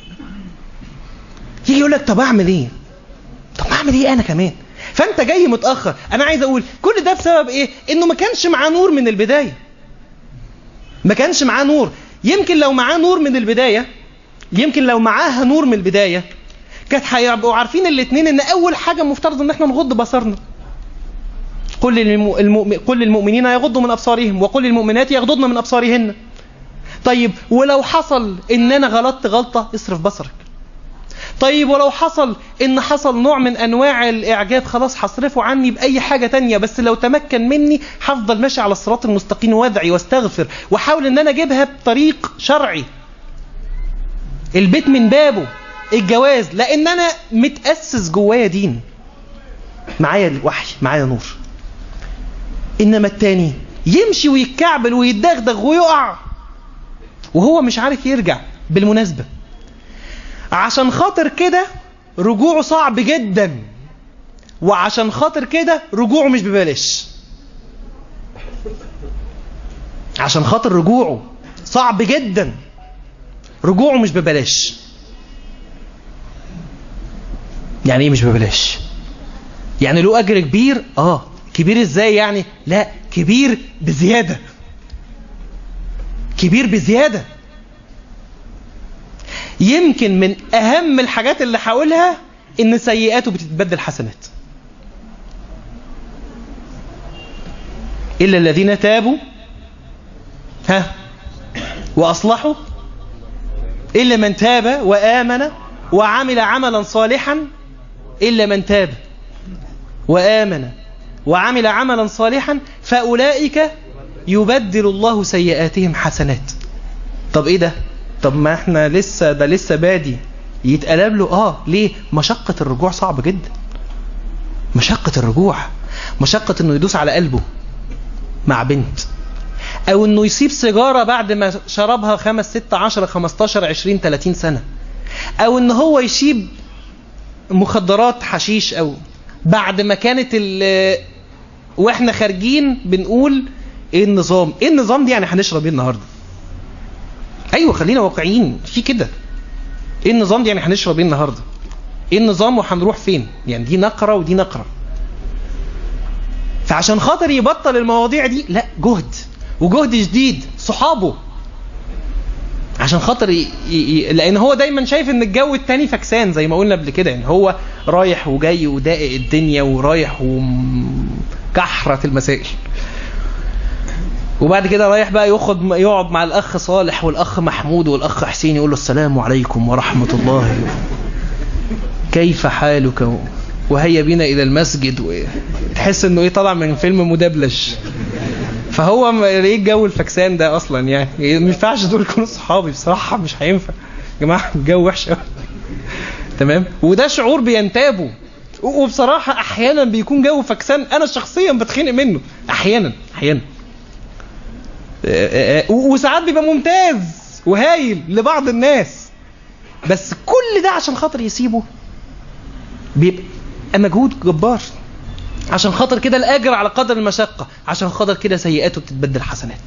يجي يقول لك طب اعمل ايه؟ طب اعمل ايه انا كمان؟ فانت جاي متاخر. انا عايز اقول كل ده بسبب ايه؟ انه ما كانش معاه نور من البدايه، ما كانش معاه نور. يمكن لو معاه نور من البدايه، يمكن لو معاها نور من البدايه كانت هيبقوا عارفين الاثنين ان اول حاجه مفترض ان احنا نغض بصرنا. قل للمؤمن قل للمؤمنين يغضوا من ابصارهم وقل للمؤمنات يغضضن من ابصارهن. طيب ولو حصل ان انا غلطت غلطه اصرف بصرك. طيب ولو حصل ان حصل نوع من انواع الاعجاب، خلاص هصرفه عني باي حاجه تانية، بس لو تمكن مني هفضل ماشي على الصراط المستقيم وادعي واستغفر واحاول ان انا اجيبها بطريق شرعي، البيت من بابه، الجواز، لان انا متاسس جوايا دين، معايا الوحي، معايا نور. انما التاني يمشي ويتكعبل ويتدغدغ ويقع وهو مش عارف يرجع. بالمناسبه عشان خاطر كده رجوعه صعب جدا، وعشان خاطر كده رجوعه مش ببلاش. عشان خاطر رجوعه صعب جدا رجوعه مش ببلاش. يعني ايه مش ببلاش؟ يعني له اجر كبير. اه كبير ازاي يعني؟ لا كبير بزيادة، كبير بزيادة. يمكن من اهم الحاجات اللي هقولها ان سيئاته بتتبدل حسنات. الا الذين تابوا ها واصلحوا، الا من تاب وامن وعمل عملا صالحا، الا من تاب وامن وعمل عملا صالحا فاولئك يبدل الله سيئاتهم حسنات. طب ايه ده؟ طب ما احنا لسه ده لسه بادي يتقلب له. اه ليه؟ مشقة الرجوع صعب جدا. مشقة الرجوع، مشقة انه يدوس على قلبه مع بنت، او انه يسيب سيجارة بعد ما شربها خمس ست عشر خمستاشر عشرين تلاتين سنة، او ان هو يسيب مخدرات حشيش، او بعد ما كانت ال واحنا خارجين بنقول ايه النظام، ايه النظام دي يعني هنشرب ايه النهارده؟ ايوه خلينا واقعيين في كده. ايه النظام دي يعني هنشرب ايه النهارده؟ ايه النظام وهنروح فين؟ يعني دي نقره ودي نقره. فعشان خاطر يبطل المواضيع دي لا جهد، وجهد جديد. صحابه عشان خاطر ي... ي... لان هو دايما شايف ان الجو التاني فكسان زي ما قلنا قبل كده، يعني هو رايح وجاي ودائق الدنيا ورايح وكحرة المسائل، وبعد كده رايح بقى ياخد يقعد مع الاخ صالح والاخ محمود والاخ حسين يقول له السلام عليكم ورحمة الله. كيف حالك وهيا بنا الى المسجد، تحس انه ايه طالع من فيلم مدبلج. فهو ايه الجو الفكسان ده اصلا؟ يعني ما ينفعش دول يكونوا صحابي بصراحه، مش هينفع يا جماعه، الجو وحش قوي. تمام. وده شعور بينتابه، وبصراحه احيانا بيكون جو فكسان انا شخصيا بتخنق منه احيانا احيانا وساعات بيبقى ممتاز وهايل لبعض الناس، بس كل ده عشان خاطر يسيبه بيبقى مجهود جبار. عشان خاطر كده الأجر على قدر المشقة، عشان خاطر كده سيئاته بتتبدل حسنات.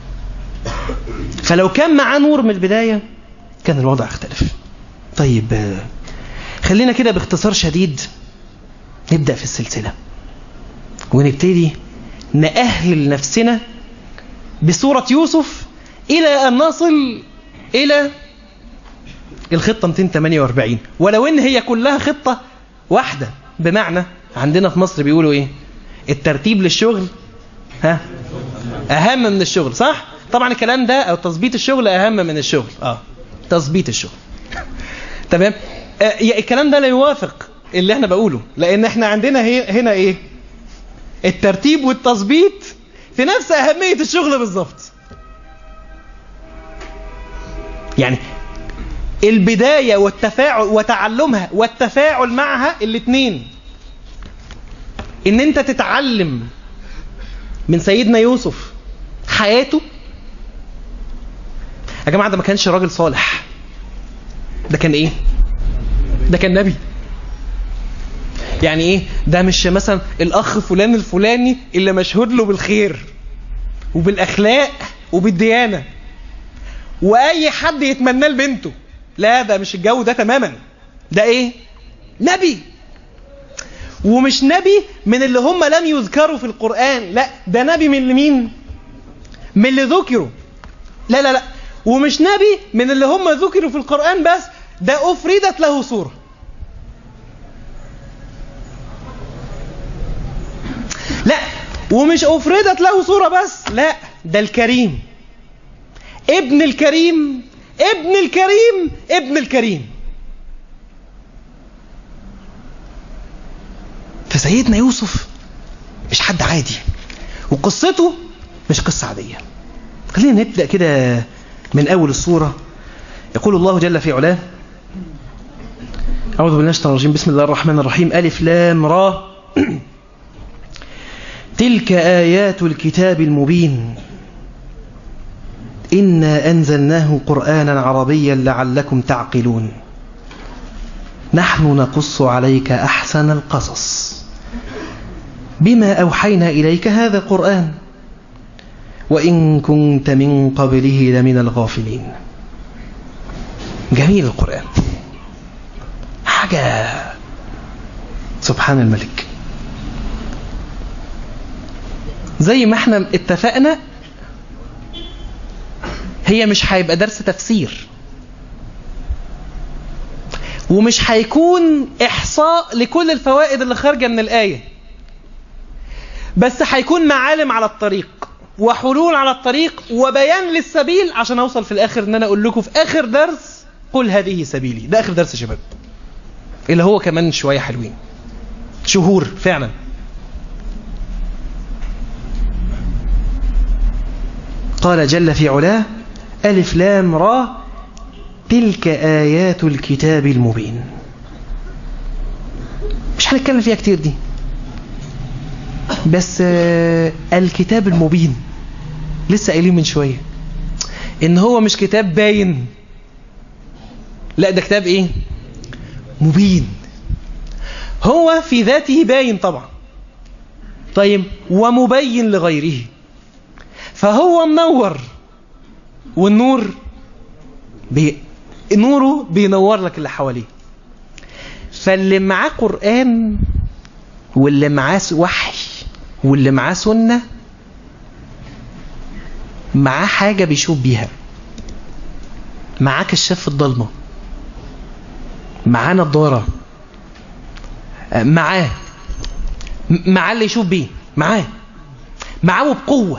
فلو كان معاه نور من البداية كان الوضع اختلف. طيب خلينا كده باختصار شديد نبدأ في السلسلة ونبتدي نأهل نفسنا بسورة يوسف إلى أن نصل إلى الخطة مئتين وثمانية وأربعين، ولو إن هي كلها خطة واحدة. بمعنى عندنا في مصر بيقولوا إيه؟ الترتيب للشغل ها أهم من الشغل، صح؟ طبعا الكلام ده أو تظبيط الشغل أهم من الشغل. آه تظبيط الشغل. تمام. آه الكلام ده لا يوافق اللي احنا بقوله، لأن احنا عندنا هنا إيه؟ الترتيب والتظبيط في نفس أهمية الشغل بالظبط. يعني البداية والتفاعل وتعلمها والتفاعل معها الاثنين. ان انت تتعلم من سيدنا يوسف حياته. يا جماعة ده ما كانش راجل صالح، ده كان ايه؟ ده كان نبي. يعني ايه؟ ده مش مثلا الاخ فلان الفلاني اللي مشهود له بالخير وبالاخلاق وبالديانة واي حد يتمنى لبنته. لا، ده مش الجو ده تماما. ده ايه؟ نبي. ومش نبي من اللي هم لم يذكروا في القرآن، لا ده نبي من مين؟ من اللي ذكروا. لا لا لا ومش نبي من اللي هم ذكروا في القرآن بس، ده أفردت له سورة. لا ومش أفردت له سورة بس، لا ده الكريم، ابن الكريم ابن الكريم ابن الكريم. فسيدنا يوسف مش حد عادي، وقصته مش قصة عادية. خلينا نبدأ كده من أول السورة. يقول الله جل في علاه: أعوذ بالله من الشيطان الرجيم، بسم الله الرحمن الرحيم، ألف لام را تلك آيات الكتاب المبين إنا أنزلناه قرآنا عربيا لعلكم تعقلون نحن نقص عليك أحسن القصص بما أوحينا إليك هذا القرآن وإن كنت من قبله لمن الغافلين. جميل القرآن، حاجة سبحان الملك. زي ما احنا اتفقنا هي مش هيبقى درس تفسير، ومش هيكون إحصاء لكل الفوائد اللي خارجة من الآية، بس هيكون معالم على الطريق وحلول على الطريق وبيان للسبيل، عشان أوصل في الآخر إن أنا أقول لكم في آخر درس قل هذه سبيلي. ده آخر درس يا شباب، اللي هو كمان شوية حلوين، شهور فعلا. قال جل في علاه: ألف لام را تلك آيات الكتاب المبين. مش هنتكلم فيها كتير دي، بس الكتاب المبين لسه قايلين من شوية إن هو مش كتاب باين، لا ده كتاب إيه؟ مبين. هو في ذاته باين طبعا، طيب ومبين لغيره، فهو منور، والنور بي... نوره بينور لك اللي حواليه. فاللي معاه قرآن واللي معاه وحي واللي معاه سنة معاه حاجة بيشوف بيها، معاه كشاف في الضلمة، معاه نظارة، معاه معاه اللي يشوف بيه، معاه معاه بقوة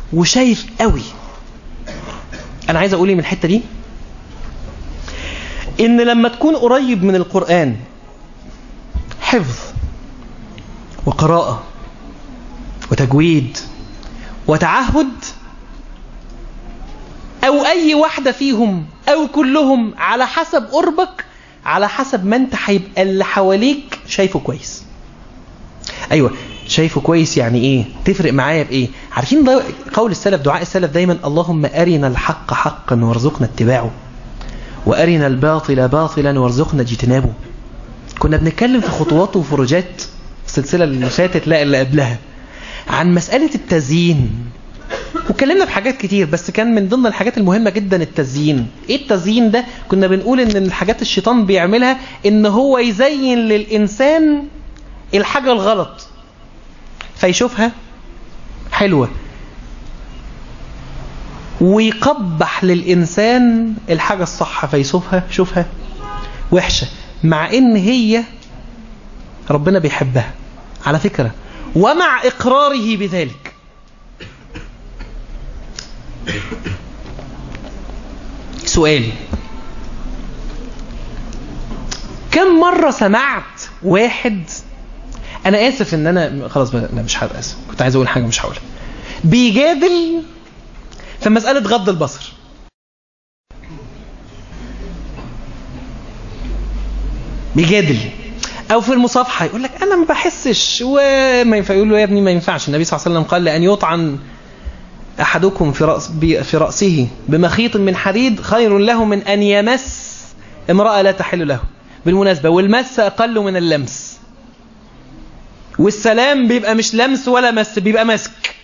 وشايف قوي. انا عايز اقول ايه من الحتة دي؟ ان لما تكون قريب من القرآن حفظ وقراءة وتجويد وتعهد، او اي واحدة فيهم او كلهم على حسب قربك، على حسب ما انت هيبقى اللي حواليك شايفه كويس. ايوه شايفه كويس يعني ايه؟ تفرق معايا بايه؟ عارفين قول السلف، دعاء السلف دايما: اللهم ارنا الحق حقا وارزقنا اتباعه، وارنا الباطل باطلا وارزقنا اجتنابه. كنا بنتكلم في خطوات وفروجات السلسله اللي فاتت لا اللي قبلها عن مساله التزيين، وكلمنا في حاجات كتير، بس كان من ضمن الحاجات المهمه جدا التزيين. ايه التزيين ده؟ كنا بنقول ان من الحاجات الشيطان بيعملها ان هو يزين للانسان الحاجه الغلط فيشوفها حلوة، ويقبح للإنسان الحاجة الصح فيشوفها شوفها وحشة، مع إن هي ربنا بيحبها على فكرة، ومع إقراره بذلك. سؤالي: كم مرة سمعت واحد، انا اسف ان انا خلاص لا مش هبقى اسف، كنت عايز اقول حاجه مش هقولها، بيجادل في مساله غض البصر، بيجادل، او في المصافحه يقول لك انا ما بحسش، وما ينفع يقول له يا ابني ما ينفعش، النبي صلى الله عليه وسلم قال: لان يطعن احدكم في راس في راسه بمخيط من حديد خير له من ان يمس امراه لا تحل له. بالمناسبه والمس اقل من اللمس، والسلام بيبقى مش لمس ولا مس، بيبقى مسك.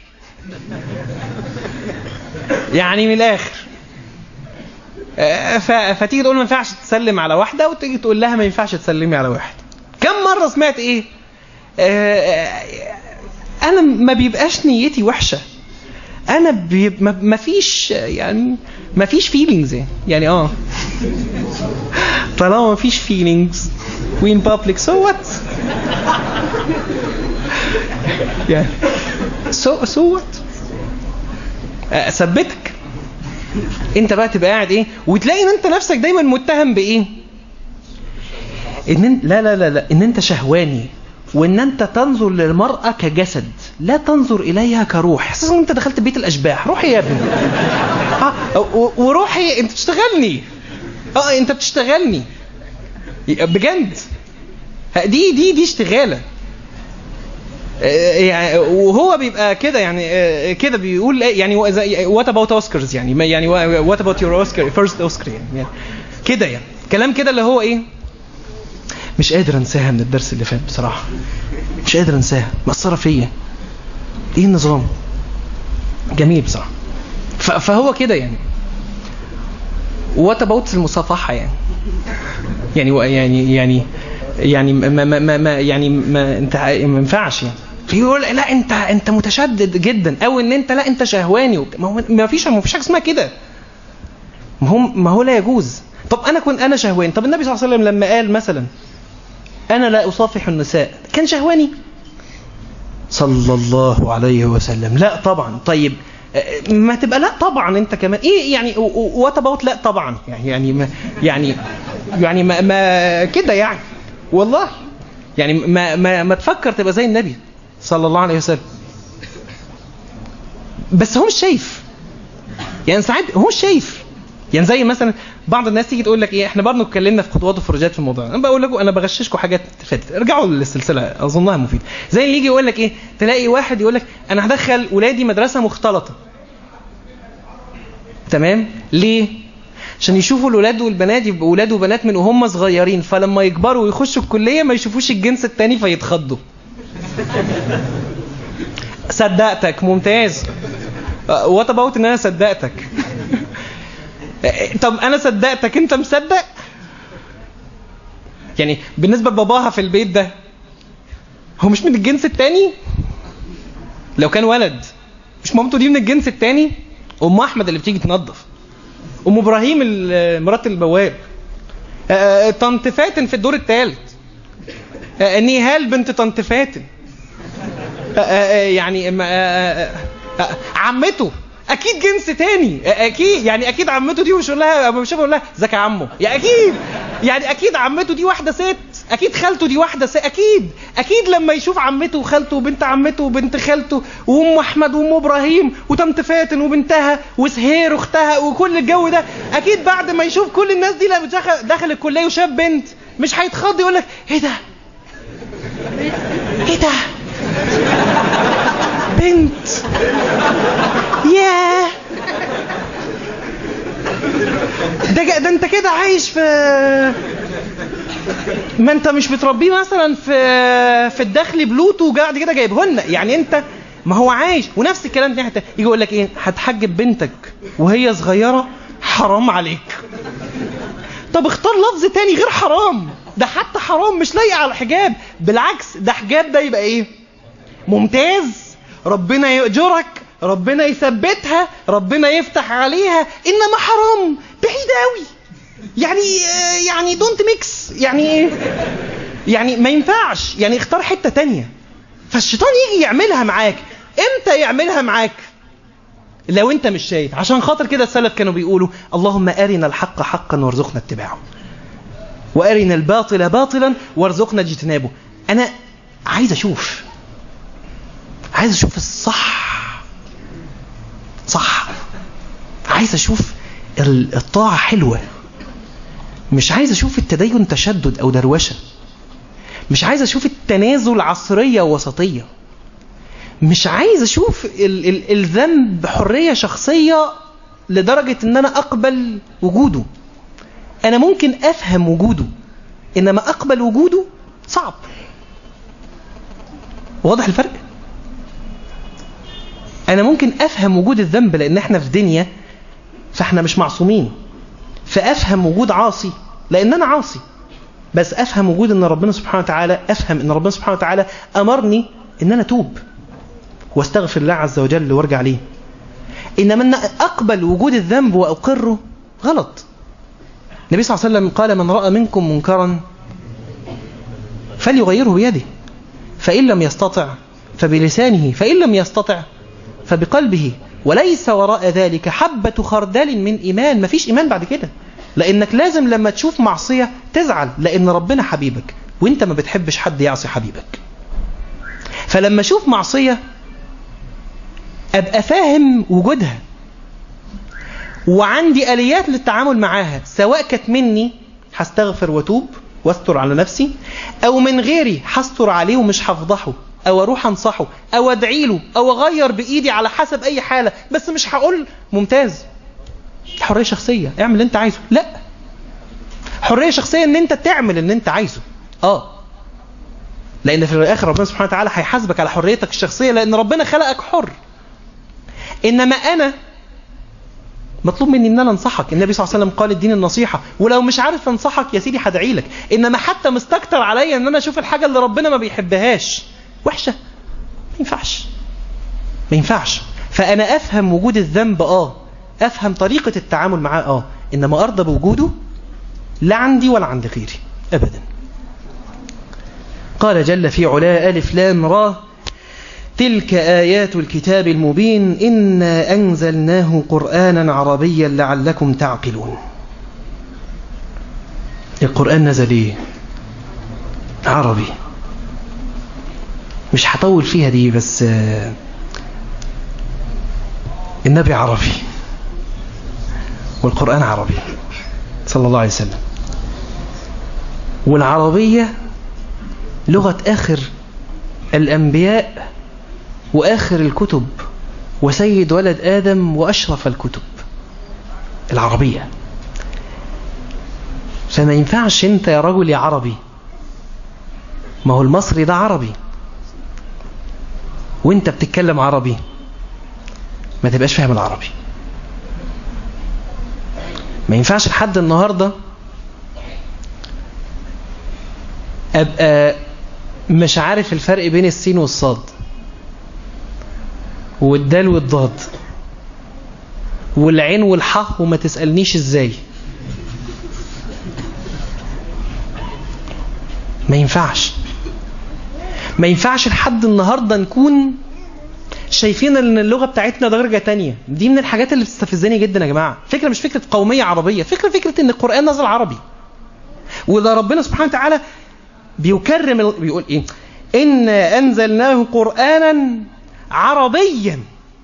يعني من الاخر فتيجي تقول ما ينفعش تسلم على واحده، وتيجي تقول لها ما ينفعش تسلمي على واحد. كم مره سمعت ايه؟ انا ما بيبقاش نيتي وحشه، انا بيب... ما فيش يعني ما فيش فيلينجز يعني اه طالما ما فيش فيلينجز وين بابليك سو وات يعني سو سو وات اثبتك انت بقى تبقى قاعد ايه، وتلاقي ان انت نفسك دايما متهم بايه؟ ان لا لا لا لا ان انت شهواني، وان انت تنظر للمرأة كجسد لا تنظر اليها كروح. اساسا انت دخلت بيت الاشباح. روحي يا ابني اه وروحي انت بتشتغلني، اه انت بتشتغلني بجد، دي دي دي اشتغاله. يعني وهو بيبقى كده يعني كده بيقول يعني وات اباوت اوسكارز يعني يعني وات اباوت يور اوسكار فيرست اوسكار يعني كده يعني كلام كده اللي هو ايه، مش قادر انساها من الدرس اللي فات بصراحه، مش قادر انساها، مأثره فيا. ايه النظام جميل بصراحه. فهو كده يعني وات اباوت المصافحه يعني يعني يعني يعني يعني ما ما ما يعني ما انت ما ينفعش يعني. فيقول لا انت انت متشدد جدا، او ان انت لا انت شهواني. ما فيش ما فيش حاجه اسمها كده، ما هو ما هو لا يجوز. طب انا كنت انا شهواني، طب النبي صلى الله عليه وسلم لما قال مثلا انا لا اصافح النساء كان شهواني صلى الله عليه وسلم؟ لا طبعا. طيب ما تبقى لا طبعا انت كمان ايه يعني وات اباوت لا طبعا يعني يعني ما يعني يعني ما, ما كده يعني والله يعني ما ما ما تفكر تبقى زي النبي صلى الله عليه وسلم. بس هو مش شايف يعني، ساعات هو مش شايف يعني. زي مثلا بعض الناس تيجي تقول لك ايه، احنا برضه اتكلمنا في خطوات وفروجات في الموضوع، انا بقول لكم انا بغششكم حاجات فاتت، ارجعوا للسلسله اظنها مفيده. زي اللي يجي يقول لك ايه، تلاقي واحد يقول لك انا هدخل ولادي مدرسه مختلطه، تمام؟ ليه؟ عشان يشوفوا الولاد والبنات يبقوا ولاد وبنات من وهم صغيرين، فلما يكبروا ويخشوا الكليه ما يشوفوش الجنس الثاني فيتخضوا. صدقتك، ممتاز. وات اباوت ان انا صدقتك. طب انا صدقتك، انت مصدق؟ يعني بالنسبه لباباها في البيت ده هو مش من الجنس الثاني؟ لو كان ولد مش مامته دي من الجنس الثاني؟ ام احمد اللي بتيجي تنظف، ام ابراهيم مرات البواب، طنط فاتن في الدور الثالث، نيهال بنت طنط فاتن، يعني عمته اكيد جنس تاني اكيد يعني، اكيد عمته دي مش اقول لها مش اقول لها ازيك يا عمو، يا اكيد يعني اكيد عمته دي واحده ست، اكيد خالته دي واحده ست، اكيد اكيد لما يشوف عمته وخالته وبنت عمته وبنت خالته وام احمد وام ابراهيم وتمت فاتن وبنتها وسهير اختها وكل الجو ده، اكيد بعد ما يشوف كل الناس دي لما دخل, دخل الكليه وشاف بنت مش هيتخض يقول لك ايه ده ايه ده بنت ياه ده ده انت كده عايش في، ما انت مش بتربيه مثلا في في الداخل بلوتو وقاعد كده جايبه لنا، يعني انت ما هو عايش. ونفس الكلام ده يجي يقول لك ايه، هتحجب بنتك وهي صغيره، حرام عليك. طب اختار لفظ تاني غير حرام، ده حتى حرام مش لايق على الحجاب، بالعكس ده حجاب ده يبقى ايه، ممتاز، ربنا يأجرك، ربنا يثبتها، ربنا يفتح عليها. انما حرام بعيد قوي، يعني يعني دونت ميكس، يعني يعني ما ينفعش، يعني اختار حته تانية. فالشيطان يجي يعملها معاك. امتى يعملها معاك؟ لو انت مش شايف. عشان خاطر كده السلف كانوا بيقولوا اللهم ارنا الحق حقا وارزقنا اتباعه، وارنا الباطل باطلا وارزقنا اجتنابه. انا عايز اشوف، عايز اشوف الصح صح، عايز اشوف الطاعة حلوة، مش عايز اشوف التدين تشدد او دروشة، مش عايز اشوف التنازل عصرية ووسطية، مش عايز اشوف ال- ال- الذنب حرية شخصية لدرجة ان انا اقبل وجوده. انا ممكن افهم وجوده، انما اقبل وجوده صعب. واضح الفرق؟ انا ممكن افهم وجود الذنب لان احنا في دنيا فاحنا مش معصومين، فافهم وجود عاصي لان انا عاصي، بس افهم وجود ان ربنا سبحانه وتعالى، افهم ان ربنا سبحانه وتعالى امرني ان انا اتوب واستغفر الله عز وجل وارجع ليه. انما ان اقبل وجود الذنب واقره غلط. النبي صلى الله عليه وسلم قال من راى منكم منكرا فليغيره بيده، فان لم يستطع فبلسانه، فان لم يستطع فبقلبه، وليس وراء ذلك حبة خردل من إيمان. مفيش إيمان بعد كده، لأنك لازم لما تشوف معصية تزعل، لأن ربنا حبيبك وإنت ما بتحبش حد يعصي حبيبك. فلما أشوف معصية أبقى فاهم وجودها وعندي آليات للتعامل معاها، سواء كانت مني هستغفر واتوب واستر على نفسي، أو من غيري هستر عليه ومش هفضحه، او اروح انصحه، او ادعي له، او اغير بايدي على حسب اي حالة، بس مش هقول ممتاز. حرية شخصية، اعمل اللي انت عايزه، لا. حرية شخصية ان انت تعمل اللي انت عايزه، اه، لان في الاخر ربنا سبحانه وتعالى هيحاسبك على حريتك الشخصية، لان ربنا خلقك حر. انما انا مطلوب مني ان انا انصحك. النبي صلى الله عليه وسلم قال الدين النصيحة، ولو مش عارف انصحك يا سيدي هدعي لك. انما حتى مستكتر عليا ان انا اشوف الحاجة اللي ربنا ما بيحبهاش وحشة، ما ينفعش ما ينفعش. فأنا أفهم وجود الذنب، آه أفهم طريقة التعامل معاه، آه إنما أرضى بوجوده لا عندي ولا عند غيري أبدا. قال جل في علا ألف لام را تلك آيات الكتاب المبين إنا أنزلناه قرآنا عربيا لعلكم تعقلون. القرآن نزل إيه؟ عربي. مش هطول فيها دي، بس النبي عربي والقرآن عربي صلى الله عليه وسلم. والعربية لغة آخر الأنبياء وآخر الكتب وسيد ولد آدم وأشرف الكتب، العربية. فما ينفعش انت يا رجل يا عربي، ما هو المصري ده عربي وانت بتتكلم عربي، ما تبقاش فاهم العربي. ما ينفعش لحد النهاردة ابقى مش عارف الفرق بين السين والصاد والدال والضاد والعين والحاء وما تسألنيش ازاي. ما ينفعش ما ينفعش لحد النهاردة نكون شايفين ان اللغة بتاعتنا درجة تانية. دي من الحاجات اللي بتستفزني جدا يا جماعة. فكرة مش فكرة قومية عربية، فكرة فكرة ان القرآن نزل عربي. وده ربنا سبحانه وتعالى بيكرم، بيقول ايه؟ إن أنزلناه قرآنا عربيا.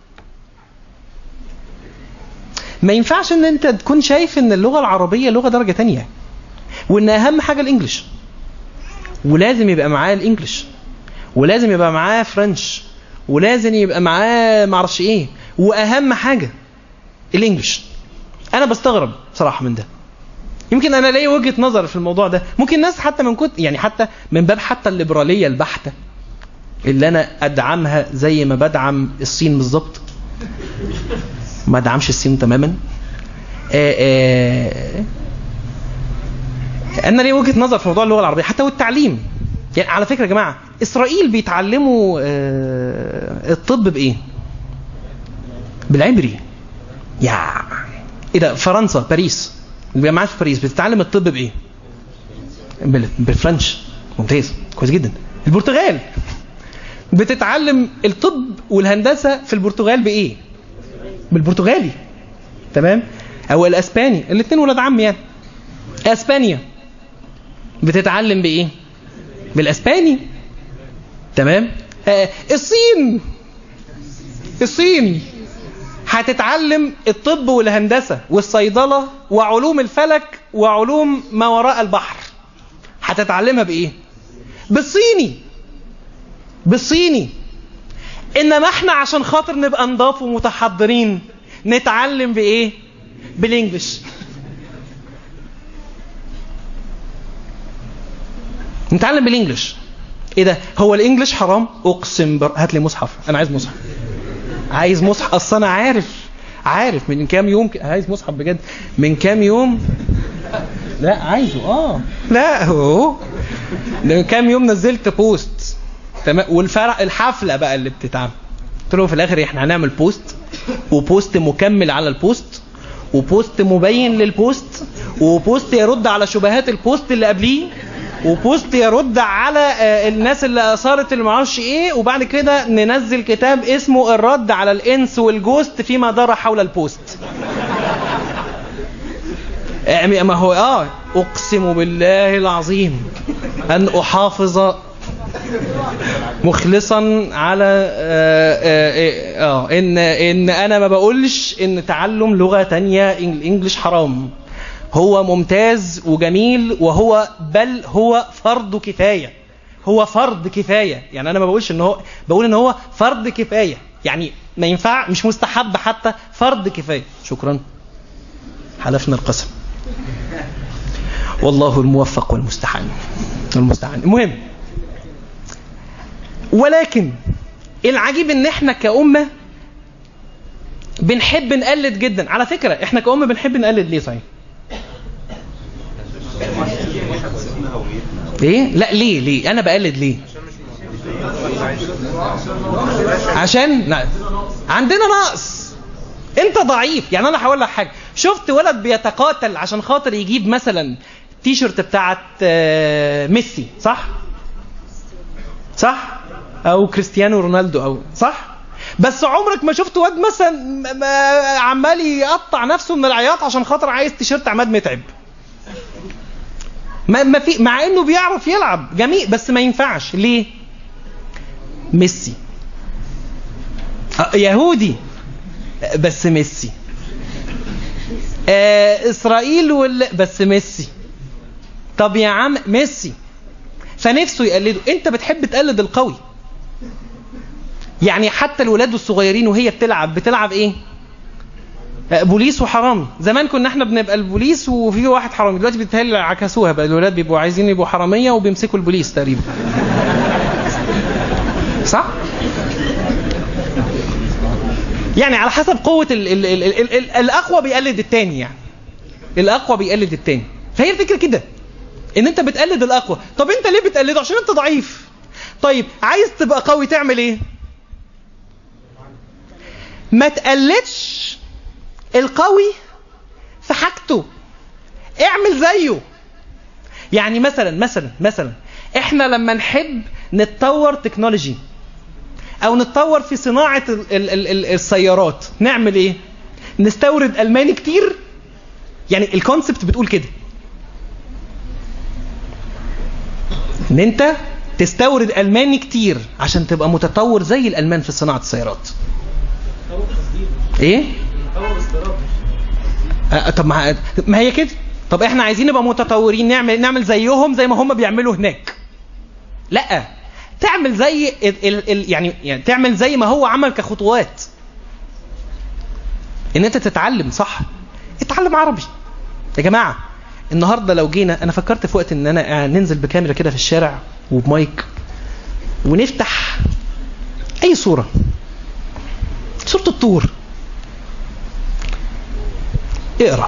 ما ينفعش ان انت تكون شايف ان اللغة العربية لغة درجة تانية، وان اهم حاجة الانجليش، ولازم يبقى معاه الانجليش، ولازم يبقى معاه فرنش، ولازم يبقى معاه معرفش ايه، واهم حاجة الانجليش. انا بستغرب صراحة من ده. يمكن انا ليا وجهة نظر في الموضوع ده، ممكن الناس حتى من كنت يعني حتى من باب حتى الليبرالية البحتة اللي انا ادعمها زي ما بدعم الصين بالظبط، ما ادعمش الصين تماما. آآ آآ انا ليا وجهة نظر في موضوع اللغة العربية حتى والتعليم. يعني على فكرة يا جماعة، اسرائيل بيتعلموا الطب بايه؟ بالعبري. يا ايه ده؟ فرنسا باريس اللي معاش في باريس بتتعلم الطب بايه؟ بالفرنش. ممتاز، كويس جدا. البرتغال بتتعلم الطب والهندسة في البرتغال بايه؟ بالبرتغالي. تمام؟ او الاسباني، الاثنين ولاد عم يعني. اسبانيا بتتعلم بايه؟ بالاسباني. تمام؟ آه الصين الصين هتتعلم الطب والهندسة والصيدلة وعلوم الفلك وعلوم ما وراء البحر. هتتعلمها بايه؟ بالصيني. بالصيني. انما احنا عشان خاطر نبقى نضاف ومتحضرين نتعلم بايه؟ بالانجليش. نتعلم بالانجليش. ايه ده؟ هو الانجليش حرام؟ اقسم بر... هات لي مصحف، انا عايز مصحف. عايز مصحف. اصل انا عارف عارف من كام يوم ك... عايز مصحف بجد. من كام يوم لا عايزه اه لا هو من كام يوم نزلت بوست. تمام؟ والفرق الحفله بقى اللي بتتعمل، قلت له في الاخر احنا هنعمل بوست، وبوست مكمل على البوست، وبوست مبين للبوست، وبوست يرد على شبهات البوست اللي قبليه، وبوست يرد على الناس اللي اثارت اللي معرفش ايه، وبعد كده ننزل كتاب اسمه الرد على الانس والجوست فيما دار حول البوست. ما هو اه اقسم بالله العظيم ان احافظ مخلصا على آه, آه, اه ان ان انا ما بقولش ان تعلم لغة تانية الانجليش حرام. هو ممتاز وجميل، وهو بل هو فرض كفاية. هو فرض كفاية. يعني انا ما بقولش ان هو، بقول ان هو فرض كفاية. يعني ما ينفع، مش مستحب حتى، فرض كفاية. شكرا، حلفنا القسم. والله الموفق والمستعان المستعان. المهم، ولكن العجيب ان احنا كأمة بنحب نقلد جدا. على فكرة احنا كأمة بنحب نقلد ليه صحيح؟ ايه؟ لا ليه ليه انا بقلد ليه؟ عشان لا. عندنا نقص. انت ضعيف. يعني انا هقول لك حاجه، شفت ولد بيتقاتل عشان خاطر يجيب مثلا تيشرت بتاعت ميسي، صح صح او كريستيانو رونالدو، او صح؟ بس عمرك ما شفت واد مثلا عمال يقطع نفسه من العياط عشان خاطر عايز تيشرت عماد متعب. ما ما في، مع انه بيعرف يلعب جميل، بس ما ينفعش. ليه؟ ميسي. يهودي بس ميسي. آه اسرائيل ولا بس ميسي. طب يا عم ميسي، فنفسه يقلده. انت بتحب تقلد القوي. يعني حتى الولاد الصغيرين وهي بتلعب بتلعب ايه؟ بوليس وحرامي. زمان كنا احنا بنبقى البوليس وفي واحد حرامي، دلوقتي بيتهيألي عكسوها بقى، الولاد بيبقوا عايزين يبقوا حراميه وبيمسكوا البوليس تقريبا. صح؟ يعني على حسب قوه ال ال ال ال ال الاقوى بيقلد الثاني. يعني الاقوى بيقلد الثاني. فهي الفكره كده، ان انت بتقلد الاقوى. طب انت ليه بتقلده؟ عشان انت ضعيف. طيب عايز تبقى قوي تعمل ايه؟ ما تقلدش القوي في حاجته، اعمل زيه. يعني مثلا مثلا مثلا احنا لما نحب نتطور تكنولوجي او نتطور في صناعة ال ال ال السيارات، نعمل ايه؟ نستورد الماني كتير. يعني الكونسبت بتقول كده. ان انت تستورد الماني كتير عشان تبقى متطور زي الالمان في صناعه السيارات. ايه آه طب ما, ما هي كده. طب احنا عايزين نبقى متطورين، نعمل نعمل زيهم زي ما هم بيعملوا هناك. لا، تعمل زي ال ال ال يعني, يعني تعمل زي ما هو عمل كخطوات. ان انت تتعلم صح، اتعلم عربي يا جماعه. النهارده لو جينا، انا فكرت في وقت ان انا ننزل بكاميرا كده في الشارع وبمايك ونفتح اي صوره، صوره الطور، اقرا.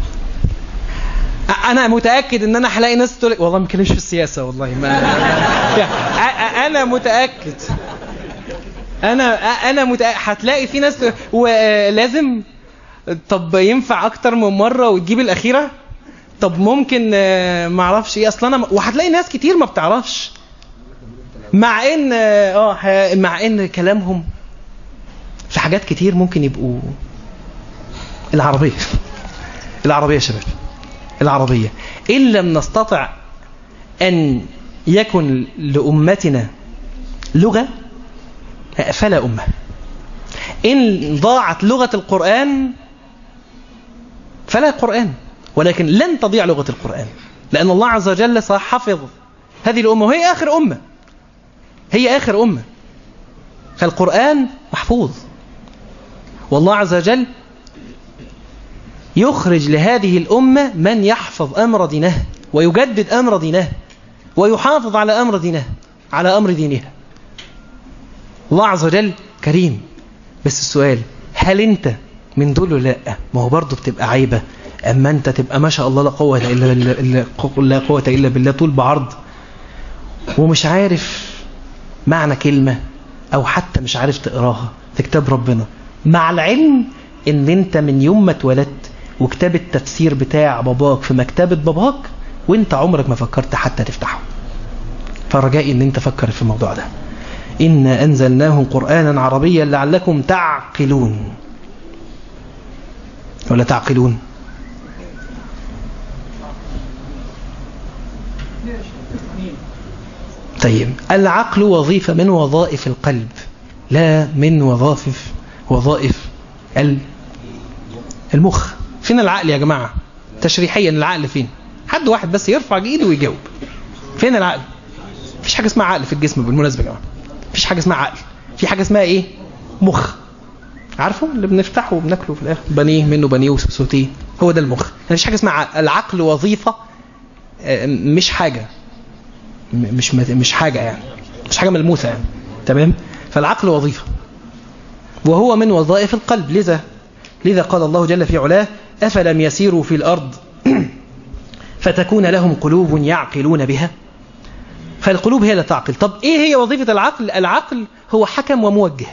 انا متاكد ان انا هلاقي ناس تقول والله ما بتكلمش في السياسه، والله ما انا متاكد انا انا متاكد هتلاقي في ناس ولازم. طب ينفع اكتر من مره وتجيب الاخيره؟ طب ممكن ما اعرفش ايه اصلا انا، وهتلاقي ناس كتير ما بتعرفش، مع ان اه مع ان كلامهم في حاجات كتير ممكن يبقوا العربيه العربيه يا شباب، العربيه. ان لم نستطع ان يكن لامتنا لغه فلا امه. ان ضاعت لغه القران فلا قران، ولكن لن تضيع لغه القران، لان الله عز وجل سيحفظ هذه الامه، وهي اخر امه، هي اخر امه، فالقران محفوظ. والله عز وجل يخرج لهذه الامه من يحفظ امر دينها ويجدد امر دينها ويحافظ على امر دينها، على امر دينها. الله عز وجل كريم. بس السؤال، هل انت من دول ولا لا؟ ما هو برضه بتبقى عيبه اما انت تبقى ما شاء الله لا قوه الا لا قوه الا بالله طول بعرض، ومش عارف معنى كلمه او حتى مش عارف تقراها في كتاب ربنا، مع العلم ان انت من يوم ما اتولدت وكتاب التفسير بتاع باباك في مكتبه باباك وانت عمرك ما فكرت حتى تفتحه. فرجائي ان انت فكر في الموضوع ده. إنا أنزلناه قرآنا عربيا لعلكم تعقلون، ولا تعقلون؟ طيب، العقل وظيفة من وظائف القلب، لا من وظائف وظائف المخ. فين العقل يا جماعة؟ تشريحيا العقل فين؟ حد واحد بس يرفع ايده ويجاوب. فين العقل؟ مفيش حاجة اسمها عقل في الجسم بالمناسبة يا جماعة. مفيش حاجة اسمها عقل، في حاجة اسمها ايه؟ مخ. عارفه اللي بنفتحه وبناكله في الاخر، بانيه منه بانيه وسوتيه، هو ده المخ. مفيش حاجة اسمها عقل. العقل وظيفة، مش حاجة، مش مش حاجة يعني، مش حاجة ملموسة يعني. تمام؟ فالعقل وظيفة وهو من وظائف القلب. لذا لذا قال الله جل في علاه: أفلم يسيروا في الأرض فتكون لهم قلوب يعقلون بها. فالقلوب هي لا تعقل. طب ايه هي وظيفة العقل؟ العقل هو حكم وموجه،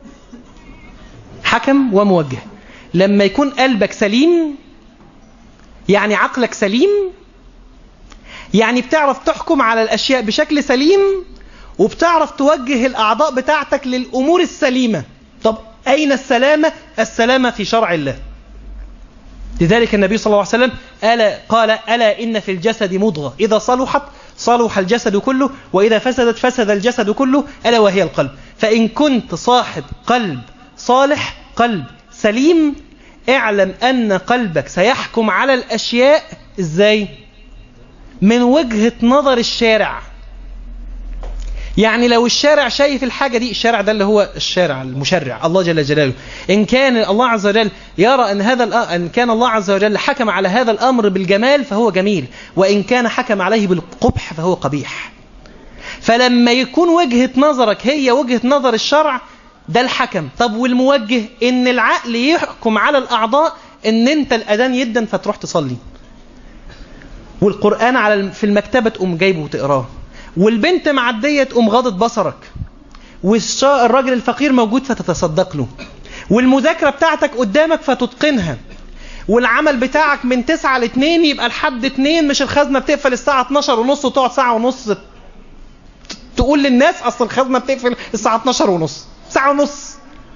حكم وموجه. لما يكون قلبك سليم يعني عقلك سليم، يعني بتعرف تحكم على الأشياء بشكل سليم وبتعرف توجه الأعضاء بتاعتك للأمور السليمة. طب أين السلامة؟ السلامة في شرع الله. لذلك النبي صلى الله عليه وسلم ألا قال: ألا إن في الجسد مضغة إذا صلحت صلح الجسد كله وإذا فسدت فسد الجسد كله، ألا وهي القلب. فإن كنت صاحب قلب صالح، قلب سليم، اعلم أن قلبك سيحكم على الأشياء إزاي؟ من وجهة نظر الشارع. يعني لو الشارع شايف الحاجة دي، الشارع ده اللي هو الشارع المشرع الله جل جلاله، إن كان الله عز وجل يرى أن هذا أن كان الله عز وجل حكم على هذا الأمر بالجمال فهو جميل، وإن كان حكم عليه بالقبح فهو قبيح. فلما يكون وجهة نظرك هي وجهة نظر الشرع، ده الحكم. طب والموجه؟ إن العقل يحكم على الأعضاء إن أنت الأذان يدن فتروح تصلي، والقرآن على في المكتبة تقوم جايبه وتقراه، والبنت معدية تقوم غاضت بصرك، والراجل الفقير موجود فتتصدق له، والمذاكرة بتاعتك قدامك فتتقنها، والعمل بتاعك من تسعة لاثنين يبقى لحد اتنين، مش الخزنة بتقفل الساعة اتناشر ونص وتقعد ساعة ونص تقول للناس أصل الخزنة بتقفل الساعة اتناشر ونص، ساعة ونص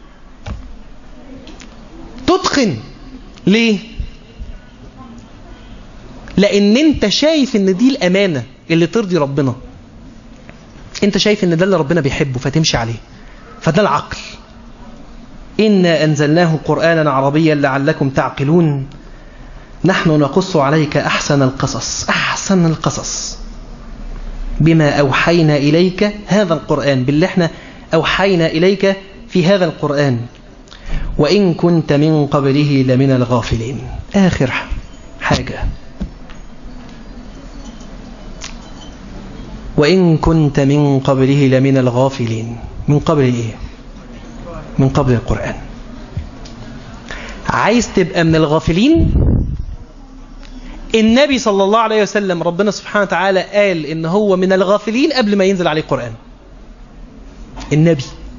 تتقن. ليه؟ لأن انت شايف ان دي الأمانة اللي ترضي ربنا. انت شايف ان ده اللي ربنا بيحبه فتمشي عليه، فده العقل. إنا أنزلناه قرآنا عربيا لعلكم تعقلون نحن نقص عليك أحسن القصص أحسن القصص بما أوحينا إليك هذا القرآن، باللي احنا أوحينا إليك في هذا القرآن وإن كنت من قبله لمن الغافلين. آخر حاجة، وإن كنت من قبله لمن الغافلين. من قبل إيه؟ من قبل القرآن. عايز تبقى من الغافلين؟ النبي صلى الله عليه وسلم ربنا سبحانه وتعالى قال إن هو من الغافلين قبل ما ينزل عليه القرآن. النبي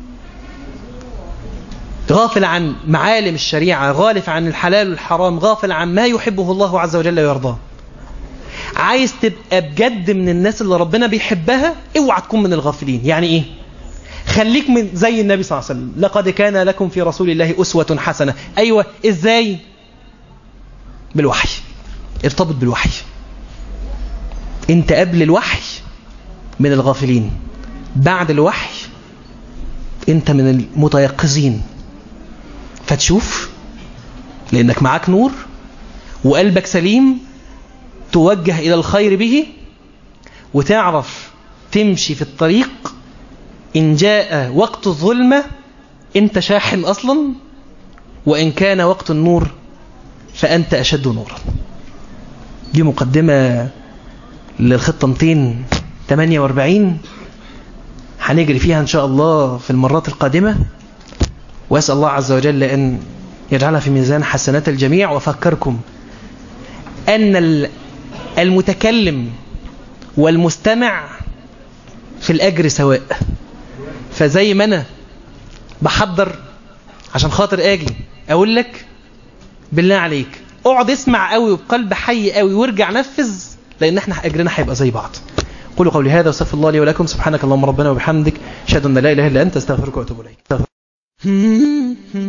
غافل عن معالم الشريعة، غافل عن الحلال والحرام، غافل عن ما يحبه الله عز وجل ويرضاه. عايز تبقى بجد من الناس اللي ربنا بيحبها؟ اوعى تكون من الغافلين. يعني ايه؟ خليك من زي النبي صلى الله عليه وسلم، لقد كان لكم في رسول الله أسوة حسنة. أيوة، إزاي؟ بالوحي. ارتبط بالوحي. انت قبل الوحي من الغافلين، بعد الوحي انت من المتيقظين. فتشوف لأنك معاك نور وقلبك سليم توجه إلى الخير به، وتعرف تمشي في الطريق. إن جاء وقت الظلمة أنت شاحن أصلا، وإن كان وقت النور فأنت أشد نورا. دي مقدمة للخطة مئتين وثمانية وأربعين هنجري فيها إن شاء الله في المرات القادمة، وأسأل الله عز وجل أن يجعلها في ميزان حسنات الجميع. وأفكركم أن المتكلم والمستمع في الأجر سواء. فزي ما أنا بحضر عشان خاطر آجي أقول لك بالله عليك اقعد اسمع قوي وبقلب حي قوي وارجع نفذ، لأن احنا أجرنا هيبقى زي بعض. قولوا قولي هذا واستغفر الله لي ولكم. سبحانك اللهم ربنا وبحمدك، أشهد أن لا إله إلا أنت، أستغفرك وأتوب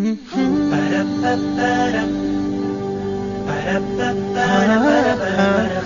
إليك.